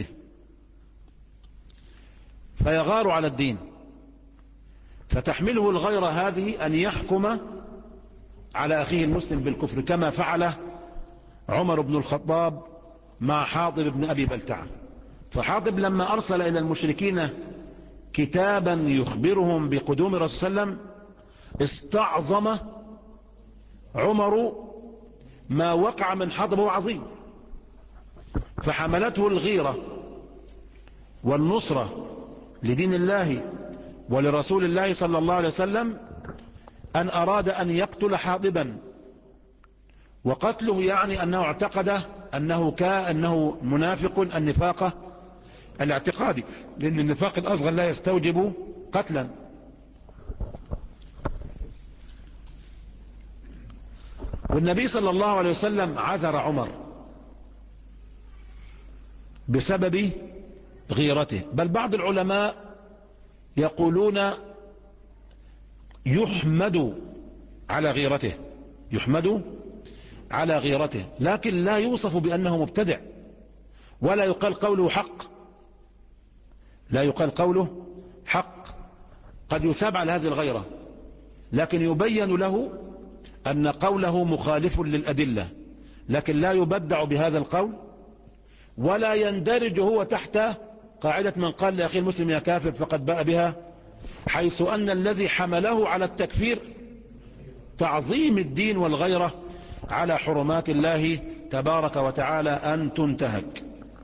فيغار على الدين، فتحمله الغيرة هذه أن يحكم على أخيه المسلم بالكفر، كما فعل عمر بن الخطاب مع حاطب بن أبي بلتعة. فحاطب لما أرسل إلى المشركين كتابا يخبرهم بقدوم الرسول صلى الله عليه وسلم استعظم عمر ما وقع من حاطب هو عظيم، فحملته الغيرة والنصرة لدين الله ولرسول الله صلى الله عليه وسلم أن أراد أن يقتل حاطبا، وقتله يعني أنه اعتقد أنه كأنه منافق النفاق الاعتقادي، لأن النفاق الأصغر لا يستوجب قتلا. والنبي صلى الله عليه وسلم عذر عمر بسبب غيرته، بل بعض العلماء يقولون يحمد على غيرته، يحمد على غيرته، لكن لا يوصف بأنه مبتدع، ولا يقال قوله حق، لا يقال قوله حق، قد يثاب على هذه الغيرة، لكن يبين له أن قوله مخالف للأدلة، لكن لا يبدع بهذا القول، ولا يندرج هو تحت قاعدة من قال لأخي المسلم يا كافر فقد باء بها، حيث أن الذي حمله على التكفير تعظيم الدين والغيرة على حرمات الله تبارك وتعالى أن تنتهك.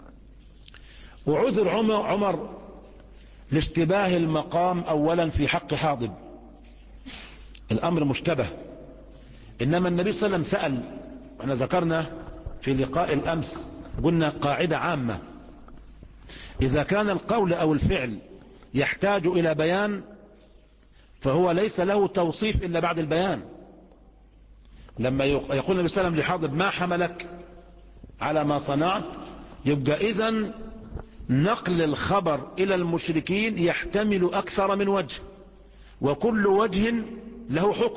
وعذر عمر, عمر لاشتباه المقام أولا في حق حاطب، الأمر مشتبه، إنما النبي صلى الله عليه وسلم سأل، احنا ذكرنا في لقاء الأمس قلنا قاعدة عامة، إذا كان القول أو الفعل يحتاج إلى بيان فهو ليس له توصيف إلا بعد البيان. لما يقول النبي صلى الله عليه وسلم لحاطب ما حملك على ما صنعت، يبقى إذن نقل الخبر إلى المشركين يحتمل أكثر من وجه، وكل وجه له حكم.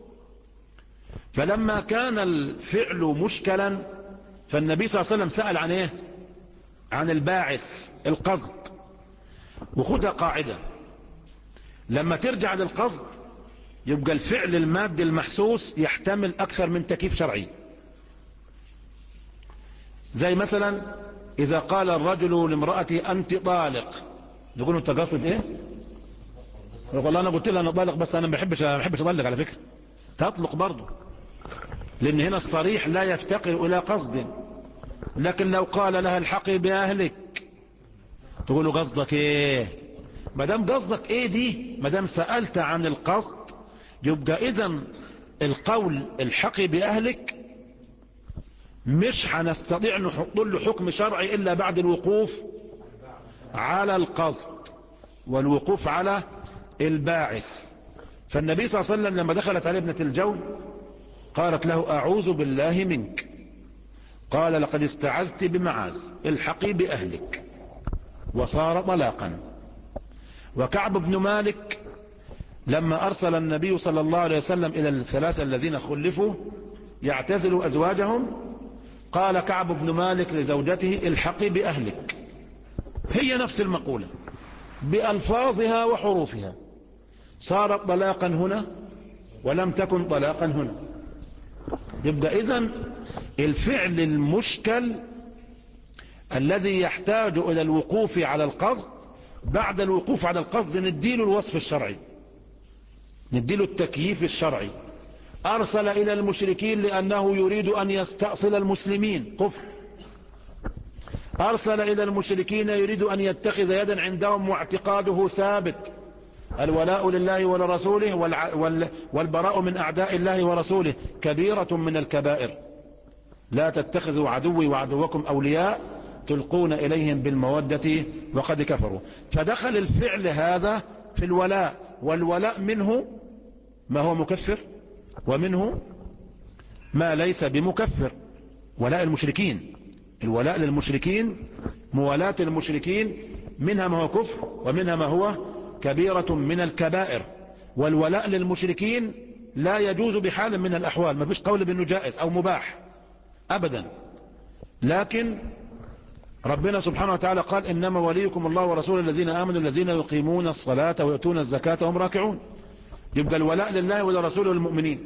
فلما كان الفعل مشكلا فالنبي صلى الله عليه وسلم سأل عن إيه؟ عن الباعث، القصد. وخدها قاعدة، لما ترجع للقصد يبقى الفعل المادي المحسوس يحتمل أكثر من تكييف شرعي. زي مثلا إذا قال الرجل لامرأتي أنت طالق، يقول أنت قصد إيه؟ يقول الله أنا قلت لها أنا طالق، بس أنا ما بحبش ما بحبش أطلق على فكرة، تطلق برضه، لأن هنا الصريح لا يفتقر إلى قصد. لكن لو قال لها الحقي بأهلك تقول له قصدك إيه؟ ما دام قصدك إيه دي، ما دام سألت عن القصد يبقى إذن القول الحقي بأهلك مش هنستطيع نحط له حكم شرعي إلا بعد الوقوف على القصد والوقوف على الباعث. فالنبي صلى الله عليه وسلم لما دخلت عليه ابنة الجون قالت له أعوذ بالله منك، قال لقد استعذت بمعاذ الحقي بأهلك، وصار طلاقا. وكعب بن مالك لما أرسل النبي صلى الله عليه وسلم إلى الثلاثة الذين خلفوا يعتزلوا أزواجهم، قال كعب بن مالك لزوجته الحقي بأهلك، هي نفس المقولة بألفاظها وحروفها، صارت طلاقا هنا ولم تكن طلاقا هنا. يبقى إذن الفعل المشكل الذي يحتاج إلى الوقوف على القصد، بعد الوقوف على القصد نديله الوصف الشرعي، نديله التكييف الشرعي. أرسل إلى المشركين لأنه يريد أن يستأصل المسلمين، كفر. أرسل إلى المشركين يريد أن يتخذ يدا عندهم واعتقاده ثابت، الولاء لله ولرسوله والبراء من أعداء الله ورسوله كبيرة من الكبائر، لا تتخذوا عدوي وعدوكم أولياء تلقون إليهم بالمودة وقد كفروا. فدخل الفعل هذا في الولاء، والولاء منه ما هو مكفر ومنه ما ليس بمكفر. ولاء المشركين، الولاء للمشركين، موالاة المشركين، منها ما هو كفر ومنها ما هو كبيرة من الكبائر. والولاء للمشركين لا يجوز بحال من الأحوال، ما فيش قول بأنه جائز أو مباح أبدا، لكن ربنا سبحانه وتعالى قال إنما وليكم الله ورسوله الذين آمنوا الذين يقيمون الصلاة ويؤتون الزكاة وهم راكعون. يبقى الولاء لله ولرسوله والمؤمنين،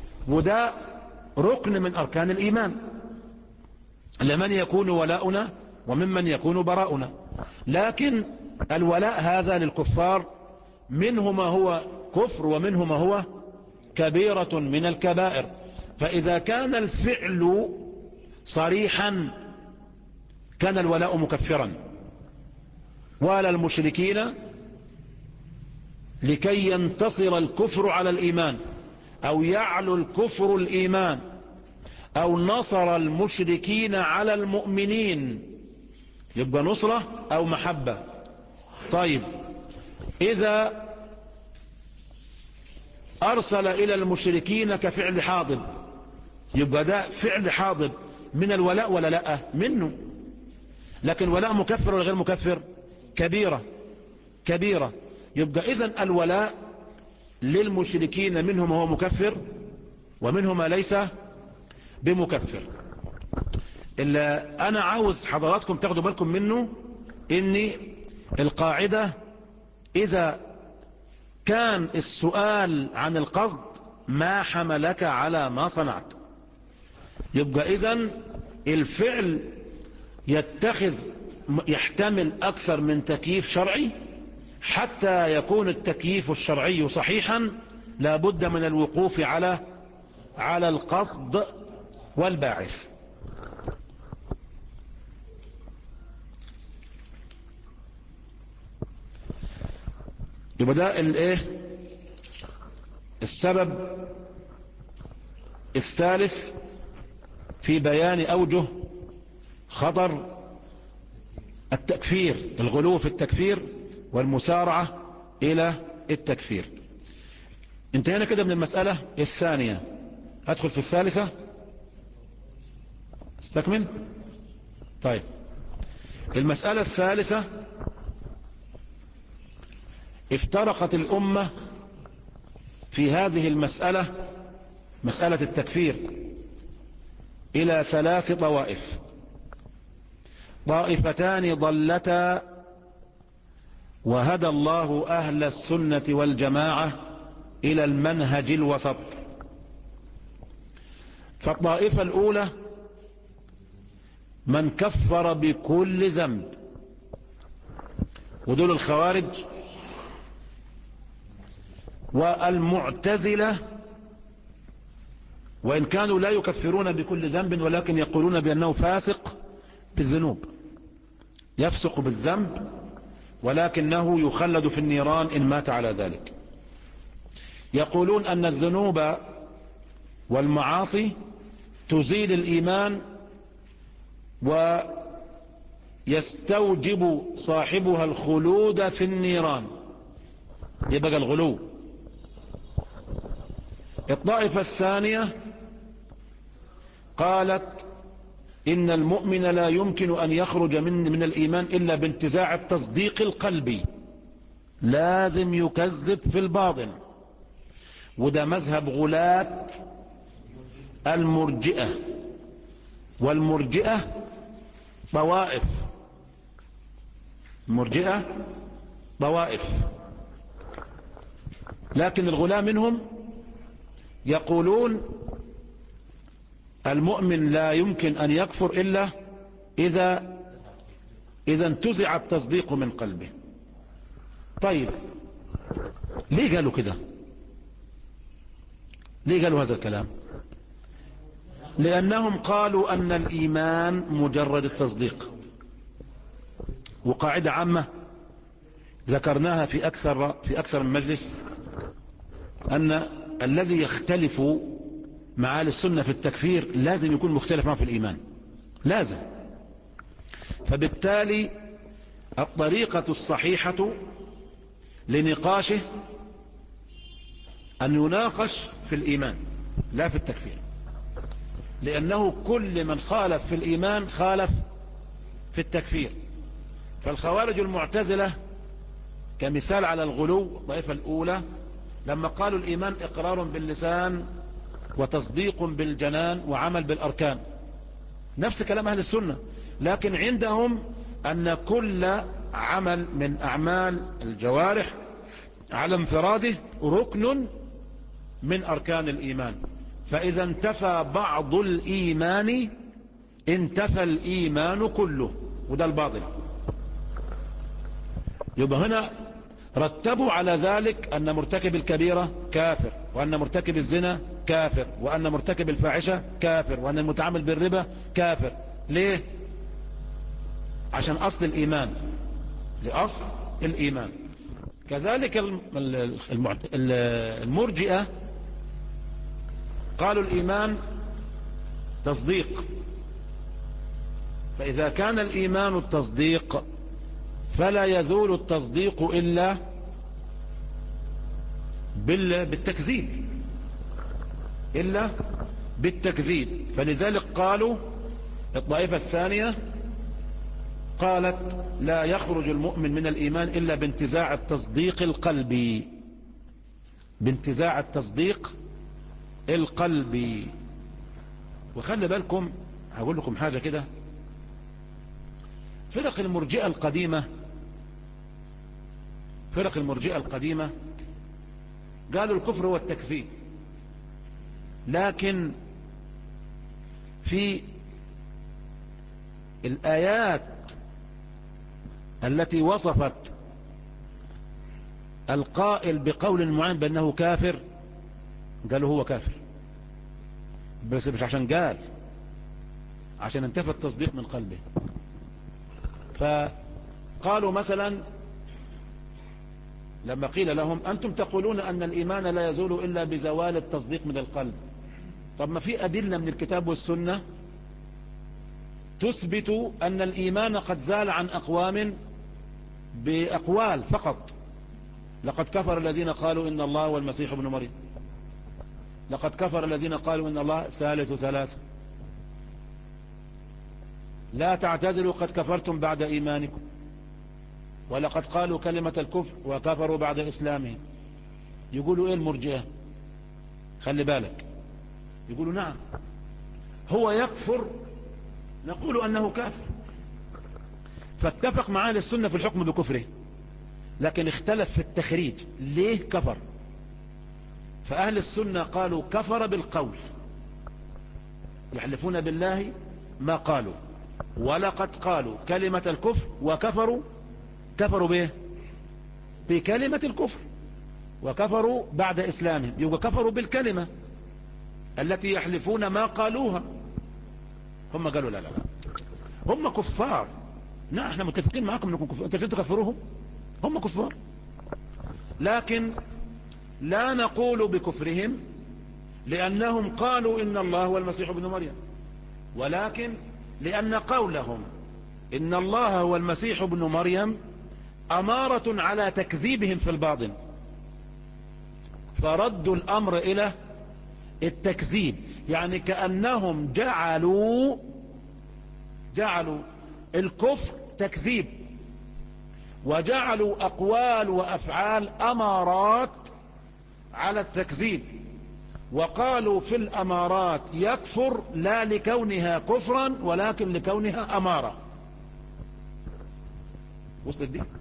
وده ركن من أركان الإيمان. لمن يكون ولاؤنا وممن يكون براؤنا. لكن الولاء هذا للكفار منه ما هو كفر ومنه ما هو كبيرة من الكبائر. فإذا كان الفعل صريحا كان الولاء مكفرا. والى المشركين لكي ينتصر الكفر على الإيمان، أو يعلو الكفر الإيمان، أو نصر المشركين على المؤمنين، يبقى نصرة أو محبة. طيب إذا أرسل إلى المشركين كفعل حاضب، يبقى ده فعل حاضب من الولاء ولا لا؟ منه. لكن ولاء مكفر ولا غير مكفر؟ كبيرة كبيرة. يبقى إذن الولاء للمشركين منهم هو مكفر ومنهم ما ليس بمكفر. اللي أنا عاوز حضراتكم تاخدوا بالكم منه إن القاعدة إذا كان السؤال عن القصد ما حملك على ما صنعت، يبقى إذن الفعل يتخذ يحتمل أكثر من تكييف شرعي. حتى يكون التكييف الشرعي صحيحا لابد من الوقوف على على القصد والباعث. يبقى ده الايه السبب الثالث في بيان أوجه خطر التكفير، الغلو في التكفير والمسارعة إلى التكفير. انتهينا كده من المسألة الثانية، أدخل في الثالثة استكمل. طيب المسألة الثالثة، افترقت الأمة في هذه المسألة، مسألة التكفير، إلى ثلاث طوائف. طائفتان ضلتا وهدى الله أهل السنة والجماعة إلى المنهج الوسط. فالطائفة الأولى من كفر بكل ذنب، ودول الخوارج والمعتزلة، وإن كانوا لا يكفرون بكل ذنب ولكن يقولون بأنه فاسق بالذنوب، يفسق بالذنب ولكنه يخلد في النيران إن مات على ذلك. يقولون أن الذنوب والمعاصي تزيل الإيمان ويستوجب صاحبها الخلود في النيران، يبقى الغلو. الطائفة الثانية قالت إن المؤمن لا يمكن أن يخرج من, من الإيمان إلا بانتزاع التصديق القلبي، لازم يكذب في الباطن. وده مذهب غلاة المرجئة، والمرجئة طوائف، المرجئة طوائف، لكن الغلاة منهم يقولون المؤمن لا يمكن أن يكفر إلا إذا إذا انتزع التصديق من قلبه. طيب ليه قالوا كده؟ ليه قالوا هذا الكلام؟ لأنهم قالوا أن الإيمان مجرد التصديق. وقاعدة عامة ذكرناها في أكثر في أكثر من مجلس، أن الذي يختلف مع أهل السنة في التكفير لازم يكون مختلف معه في الإيمان، لازم. فبالتالي الطريقة الصحيحة لنقاشه أن يناقش في الإيمان لا في التكفير، لأنه كل من خالف في الإيمان خالف في التكفير. فالخوارج المعتزلة كمثال على الغلو، الطائفة الأولى لما قالوا الإيمان إقرار باللسان وتصديق بالجنان وعمل بالأركان، نفس كلام أهل السنة، لكن عندهم أن كل عمل من أعمال الجوارح على انفراده ركن من أركان الإيمان، فإذا انتفى بعض الإيمان انتفى الإيمان كله. وده الباطل. يبقى هنا رتبوا على ذلك أن مرتكب الكبيرة كافر، وأن مرتكب الزنا كافر، وأن مرتكب الفاحشة كافر، وأن المتعامل بالربا كافر. ليه؟ عشان أصل الإيمان، لأصل الإيمان. كذلك المرجئة قالوا الإيمان تصديق، فإذا كان الإيمان التصديق فلا يزول التصديق إلا بالتكذيب، إلا بالتكذيب. فلذلك قالوا الطائفة الثانية قالت لا يخرج المؤمن من الإيمان إلا بانتزاع التصديق القلبي، بانتزاع التصديق القلبي. وخلي بالكم هقول لكم حاجة كده، فرق المرجئة القديمة فرق المرجئة القديمة قالوا الكفر هو التكذيب، لكن في الآيات التي وصفت القائل بقول معين بأنه كافر قالوا هو كافر، بس مش عشان قال، عشان انتفى التصديق من قلبه. فقالوا مثلا لما قيل لهم أنتم تقولون أن الإيمان لا يزول إلا بزوال التصديق من القلب، طب ما في أدلة من الكتاب والسنة تثبت أن الإيمان قد زال عن أقوام بأقوال فقط. لقد كفر الذين قالوا إن الله والمسيح ابن مريم، لقد كفر الذين قالوا إن الله ثالث ثلاثة، لا تعتذروا قد كفرتم بعد إيمانكم، ولقد قالوا كلمة الكفر وكفروا بعد إسلامهم. يقولوا إيه المرجئة؟ خلي بالك، يقولوا نعم هو يكفر، نقول أنه كافر، فاتفق معاه السنة في الحكم بكفره، لكن اختلف في التخريج ليه كفر. فأهل السنة قالوا كفر بالقول، يحلفون بالله ما قالوا، ولقد قالوا كلمة الكفر وكفروا، كفروا به بكلمة الكفر وكفروا بعد إسلامهم، يبقى كفروا بالكلمة التي يحلفون ما قالوها. هم قالوا لا لا لا هم كفار، نعم احنا متفقين معكم انكم كفار، انتوا تكفروهم، هم كفار، لكن لا نقول بكفرهم لأنهم قالوا إن الله هو المسيح ابن مريم، ولكن لأن قولهم إن الله هو المسيح ابن مريم أمارة على تكذيبهم في الباطن، فردوا الأمر إلى التكذيب. يعني كأنهم جعلوا جعلوا الكفر تكذيب، وجعلوا أقوال وأفعال أمارات على التكذيب، وقالوا في الأمارات يكفر لا لكونها كفرا ولكن لكونها أمارة. وصلت دي؟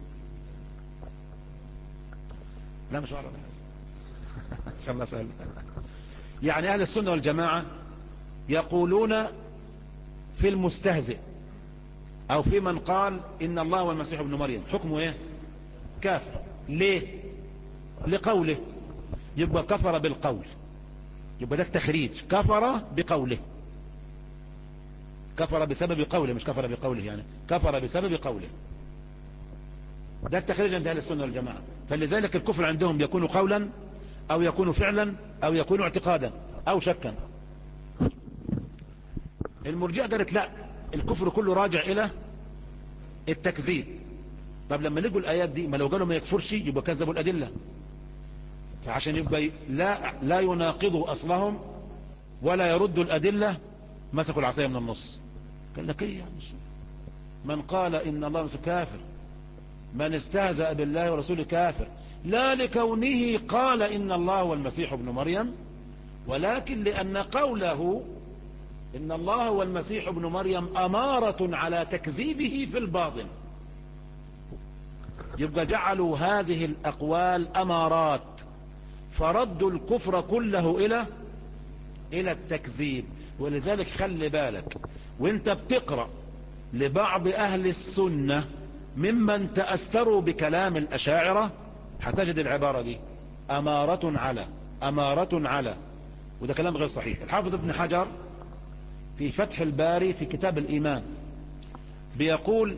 لا مش عارف إن شاء الله سهل. يعني أهل السنة والجماعة يقولون في المستهزئ أو في من قال إن الله والمسيح ابن مريم حكمه إيه؟ كافر. ليه؟ لقوله، يبقى كفر بالقول، يبقى ده التخريج، كفر بقوله، كفر بسبب قوله، مش كفر بقوله، يعني كفر بسبب قوله، ده التخريج عند أهل السنة والجماعة. فلذلك الكفر عندهم يكون قولا أو يكون فعلا أو يكون اعتقادا أو شكا. المرجئة قالت لا، الكفر كله راجع إلى التكذيب. طب لما نقول الآيات دي، ما لو قالوا ما يكفرش يبقى كذبوا الأدلة، فعشان يبقى لا, لا يناقضوا أصلهم ولا يردوا الأدلة مسكوا العصاية من النص. قال لك ايه يعني؟ من قال إن الله كافر، من استهزأ بالله ورسوله كافر، لا لكونه قال إن الله والمسيح ابن مريم، ولكن لأن قوله إن الله والمسيح ابن مريم أمارة على تكذيبه في الباطن. يبقى جعلوا هذه الأقوال أمارات، فردوا الكفر كله إلى إلى التكذيب. ولذلك خلي بالك وانت بتقرأ لبعض أهل السنة ممن تأثروا بكلام الأشاعرة هتجد العبارة دي أمارة على أمارة على، وده كلام غير صحيح. الحافظ ابن حجر في فتح الباري في كتاب الإيمان بيقول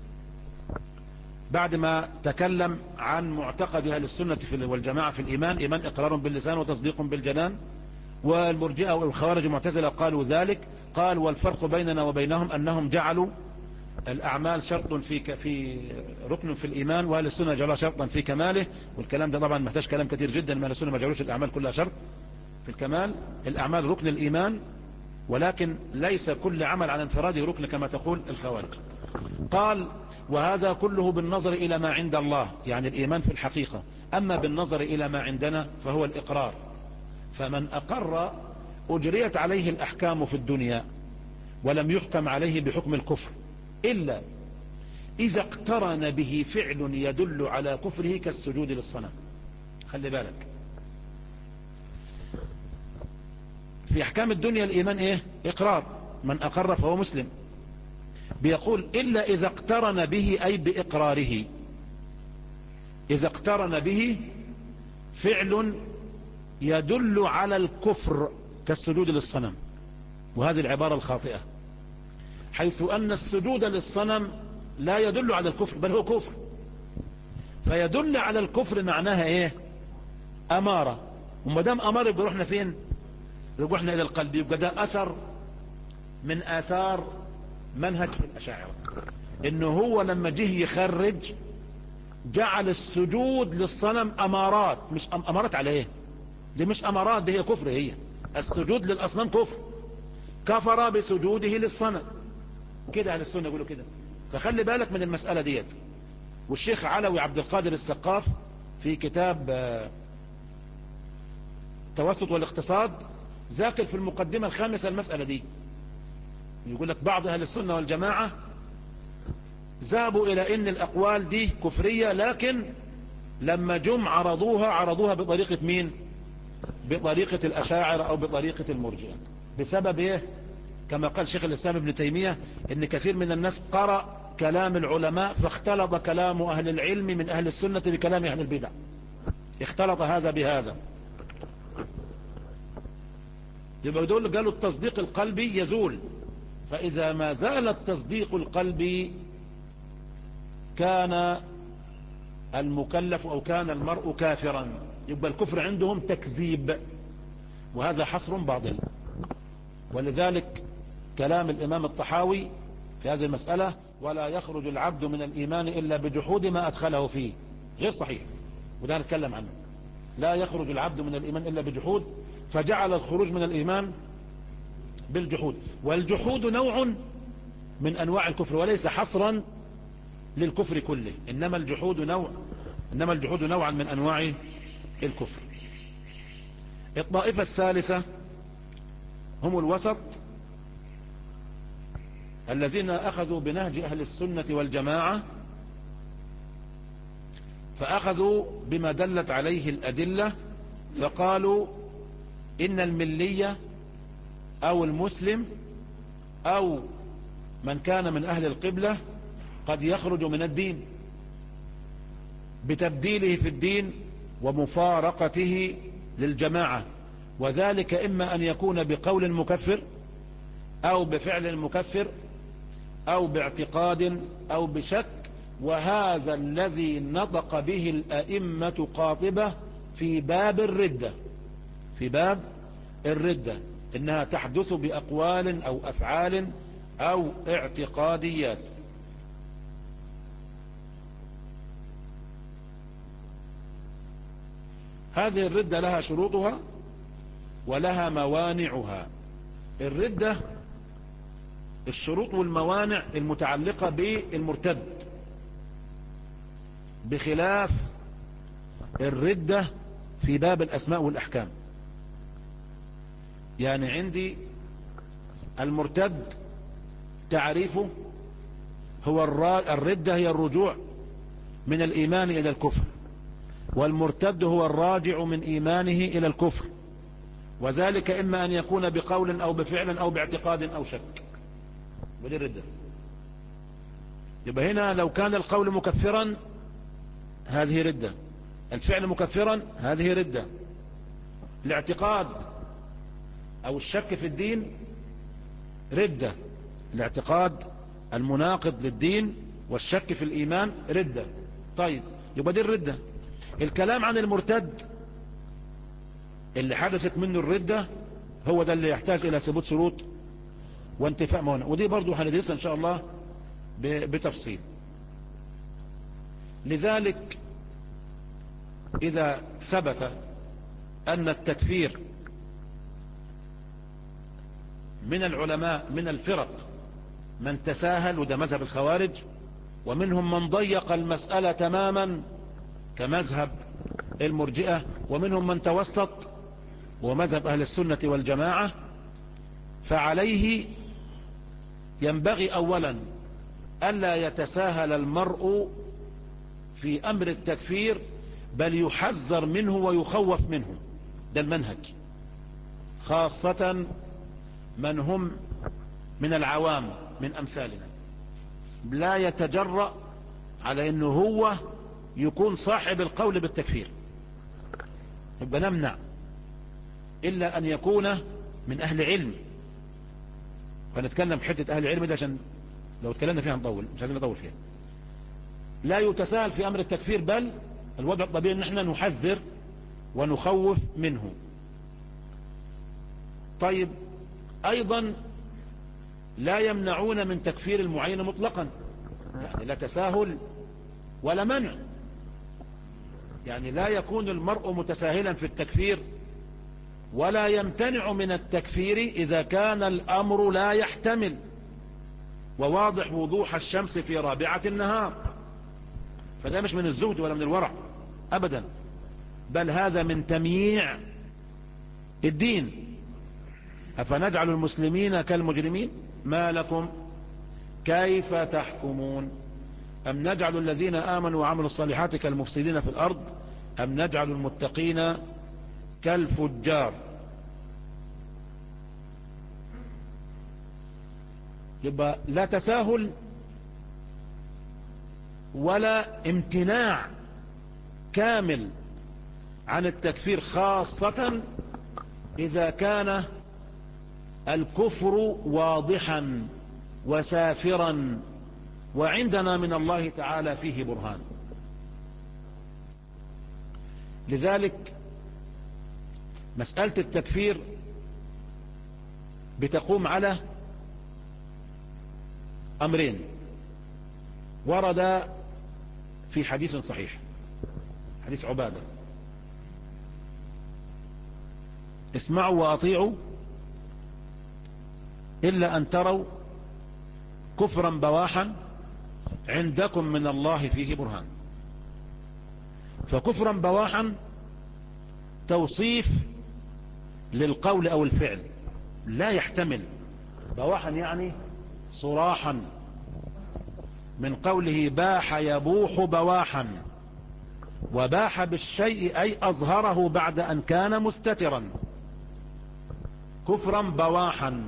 بعد ما تكلم عن معتقد أهل السنة والجماعة في الإيمان، إيمان إقرار باللسان وتصديق بالجنان، والمرجئة والخوارج المعتزلة قالوا ذلك، قال والفرق بيننا وبينهم أنهم جعلوا الأعمال شرط في في ركن في الإيمان، وأهل السنة جعلوها شرطا في كماله. والكلام ده طبعا محتاج كلام كثير جدا، ما أهل السنة ما جعلوش الأعمال كلها شرط في الكمال. الأعمال ركن الإيمان، ولكن ليس كل عمل على انفراده ركن كما تقول الخوارج. قال وهذا كله بالنظر إلى ما عند الله، يعني الإيمان في الحقيقة، أما بالنظر إلى ما عندنا فهو الإقرار. فمن أقر أجريت عليه الأحكام في الدنيا ولم يحكم عليه بحكم الكفر إلا إذا اقترن به فعل يدل على كفره كالسجود للصنم. خلي بالك في أحكام الدنيا الإيمان إيه؟ إقرار، من أقر فهو مسلم. بيقول إلا إذا اقترن به أي بإقراره، إذا اقترن به فعل يدل على الكفر كالسجود للصنم. وهذه العبارة الخاطئة، حيث أن السجود للصنم لا يدل على الكفر بل هو كفر، فيدل على الكفر معناها إيه؟ أمارة. ومدام أمارة يبقى رحنا فين؟ رجوحنا إلى القلب، يبقى ده أثر من آثار منهج الأشاعرة، إنه هو لما جه يخرج جعل السجود للصنم أمارات. مش أمارات على إيه؟ دي مش أمارات، دي هي كفر. هي السجود للأصنام كفر، كفر بسجوده للصنم. كده أهل السنة يقولوا كده. فخلي بالك من المسألة ديت. والشيخ علوي عبد القادر السقاف في كتاب التوسط والاقتصاد ذاكر في المقدمة الخامسة المسألة دي، يقول لك بعض أهل السنة والجماعة ذهبوا إلى إن الأقوال دي كفرية، لكن لما جم عرضوها عرضوها بطريقة مين؟ بطريقة الأشاعرة أو بطريقة المرجئة. بسبب إيه؟ كما قال شيخ الإسلام ابن تيمية إن كثير من الناس قرأ كلام العلماء فاختلط كلام أهل العلم من أهل السنة بكلام أهل البدع، اختلط هذا بهذا. يبقى دول قالوا التصديق القلبي يزول، فإذا ما زال التصديق القلبي كان المكلف أو كان المرء كافرا، يبقى الكفر عندهم تكذيب، وهذا حصر باطل. ولذلك كلام الإمام الطحاوي في هذه المسألة ولا يخرج العبد من الإيمان إلا بجحود ما أدخله فيه غير صحيح، وده نتكلم عنه. لا يخرج العبد من الإيمان إلا بجحود، فجعل الخروج من الإيمان بالجحود. والجحود نوع من أنواع الكفر وليس حصرا للكفر كله، إنما الجحود نوع إنما الجحود نوعا من أنواع الكفر. الطائفة الثالثة هم الوسط الذين أخذوا بنهج أهل السنة والجماعة، فأخذوا بما دلت عليه الأدلة، فقالوا إن الملية أو المسلم أو من كان من أهل القبلة قد يخرج من الدين بتبديله في الدين ومفارقته للجماعة، وذلك إما أن يكون بقول مكفر أو بفعل مكفر أو باعتقاد أو بشك. وهذا الذي نطق به الأئمة قاطبة في باب الردة في باب الردة إنها تحدث بأقوال أو أفعال أو اعتقاديات. هذه الردة لها شروطها ولها موانعها. الردة الشروط والموانع المتعلقة بالمرتد، بخلاف الردة في باب الأسماء والأحكام. يعني عندي المرتد تعريفه هو الردة هي الرجوع من الإيمان إلى الكفر، والمرتد هو الراجع من إيمانه إلى الكفر، وذلك إما أن يكون بقول أو بفعل أو باعتقاد أو شك. ودي الردة. يبقى هنا لو كان القول مكفرا هذه ردة، الفعل مكفرا هذه ردة. الاعتقاد او الشك في الدين ردة، الاعتقاد المناقض للدين والشك في الايمان ردة. طيب يبقى دي الردة. الكلام عن المرتد اللي حدثت منه الردة هو ده اللي يحتاج الى ثبوت شروط وانتفاء موانع، ودي برضو هندرسها ان شاء الله بتفصيل. لذلك اذا ثبت ان التكفير من العلماء من الفرق من تساهل، وده مذهب الخوارج، ومنهم من ضيق المسألة تماما كمذهب المرجئة، ومنهم من توسط ومذهب أهل السنة والجماعة، فعليه ينبغي أولا ألا يتساهل المرء في أمر التكفير، بل يحذر منه ويخوف منه. ده المنهج، خاصة من هم من العوام من أمثالنا، لا يتجرأ على أنه هو يكون صاحب القول بالتكفير، يبقى نمنع إلا أن يكون من أهل علم. فنتكلم حتة أهل العلم ده عشان لو اتكلمنا فيها نطول، مش عايزين نطول فيها. لا يتساهل في أمر التكفير، بل الوضع الطبيعي أن احنا نحذر ونخوف منه. طيب أيضا لا يمنعون من تكفير المعين مطلقا، يعني لا تساهل ولا منع، يعني لا يكون المرء متساهلا في التكفير ولا يمتنع من التكفير إذا كان الأمر لا يحتمل وواضح وضوح الشمس في رابعة النهار، فده مش من الزهد ولا من الورع أبدا، بل هذا من تمييع الدين. أفنجعل المسلمين كالمجرمين ما لكم كيف تحكمون أم نجعل الذين آمنوا وعملوا الصالحات كالمفسدين في الأرض أم نجعل المتقين كالفجار. يبقى لا تساهل ولا امتناع كامل عن التكفير، خاصة إذا كان الكفر واضحا وسافرا وعندنا من الله تعالى فيه برهان. لذلك مسألة التكفير بتقوم على أمرين ورد في حديث صحيح، حديث عبادة: اسمعوا وأطيعوا إلا أن تروا كفرا بواحا عندكم من الله فيه برهان. فكفرا بواحا توصيف للقول أو الفعل لا يحتمل، بواحا يعني صراحا، من قوله باح يبوح بواحا، وباح بالشيء أي أظهره بعد أن كان مستترا. كفرا بواحا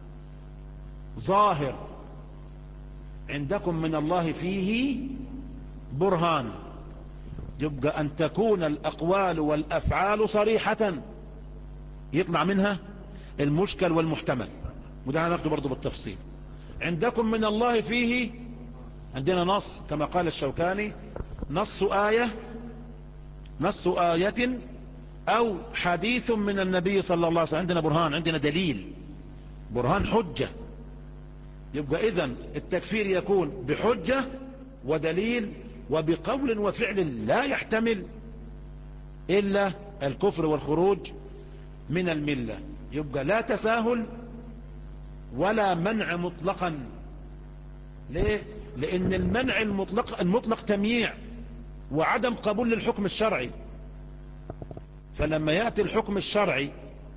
ظاهر عندكم من الله فيه برهان، يبقى أن تكون الأقوال والأفعال صريحة يطلع منها المشكل والمحتمل، وده هناخده برضو بالتفصيل. عندكم من الله فيه، عندنا نص كما قال الشوكاني: نص آية نص آية أو حديث من النبي صلى الله عليه وسلم، عندنا برهان، عندنا دليل، برهان حجة. يبقى إذن التكفير يكون بحجة ودليل وبقول وفعل لا يحتمل إلا الكفر والخروج من الملة. يبقى لا تساهل ولا منع مطلقا. ليه؟ لأن المنع المطلق المطلق تمييع وعدم قبول للحكم الشرعي، فلما يأتي الحكم الشرعي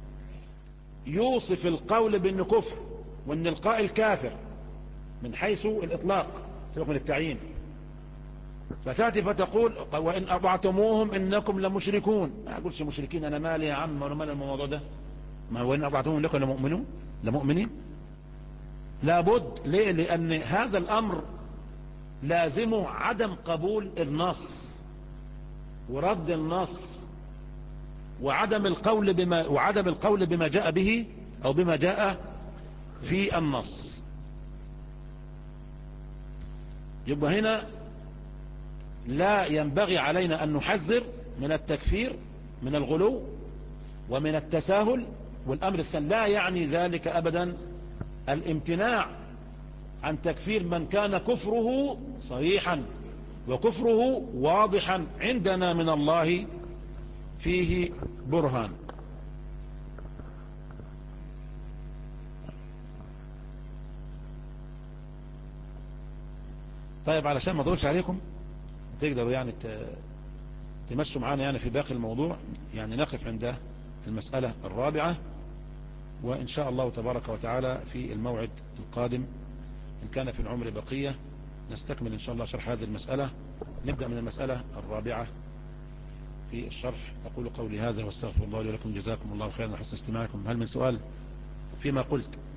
يوصف القول بأنه كفر وأن القائل كافر من حيث الإطلاق سبق من التعيين، فتأتي فتقول وإن أطعتموهم إنكم لمشركون. ما أقولش مشركين، أنا مالي يا عم ولا مال الموضوع ده، ما هو إن أطعتموهم إنكم لازمه عدم قبول النص ورد النص وعدم القول بما وعدم القول بما جاء به أو بما جاء في النص. يبقى هنا لا ينبغي علينا أن نحذر من التكفير من الغلو ومن التساهل. والأمر الثاني لا يعني ذلك أبدا الامتناع عن تكفير من كان كفره صريحا وكفره واضحا عندنا من الله فيه برهان. طيب علشان ما اطولش عليكم تقدروا يعني تمشوا معانا يعني في باقي الموضوع، يعني نقف عند المسألة الرابعة، وإن شاء الله تبارك وتعالى في الموعد القادم إن كان في العمر بقية نستكمل إن شاء الله شرح هذه المسألة. نبدأ من المسألة الرابعة في الشرح. أقول قولي هذا واستغفر الله لي ولكم، جزاكم الله خيرا وحسن استماعكم. هل من سؤال فيما قلت؟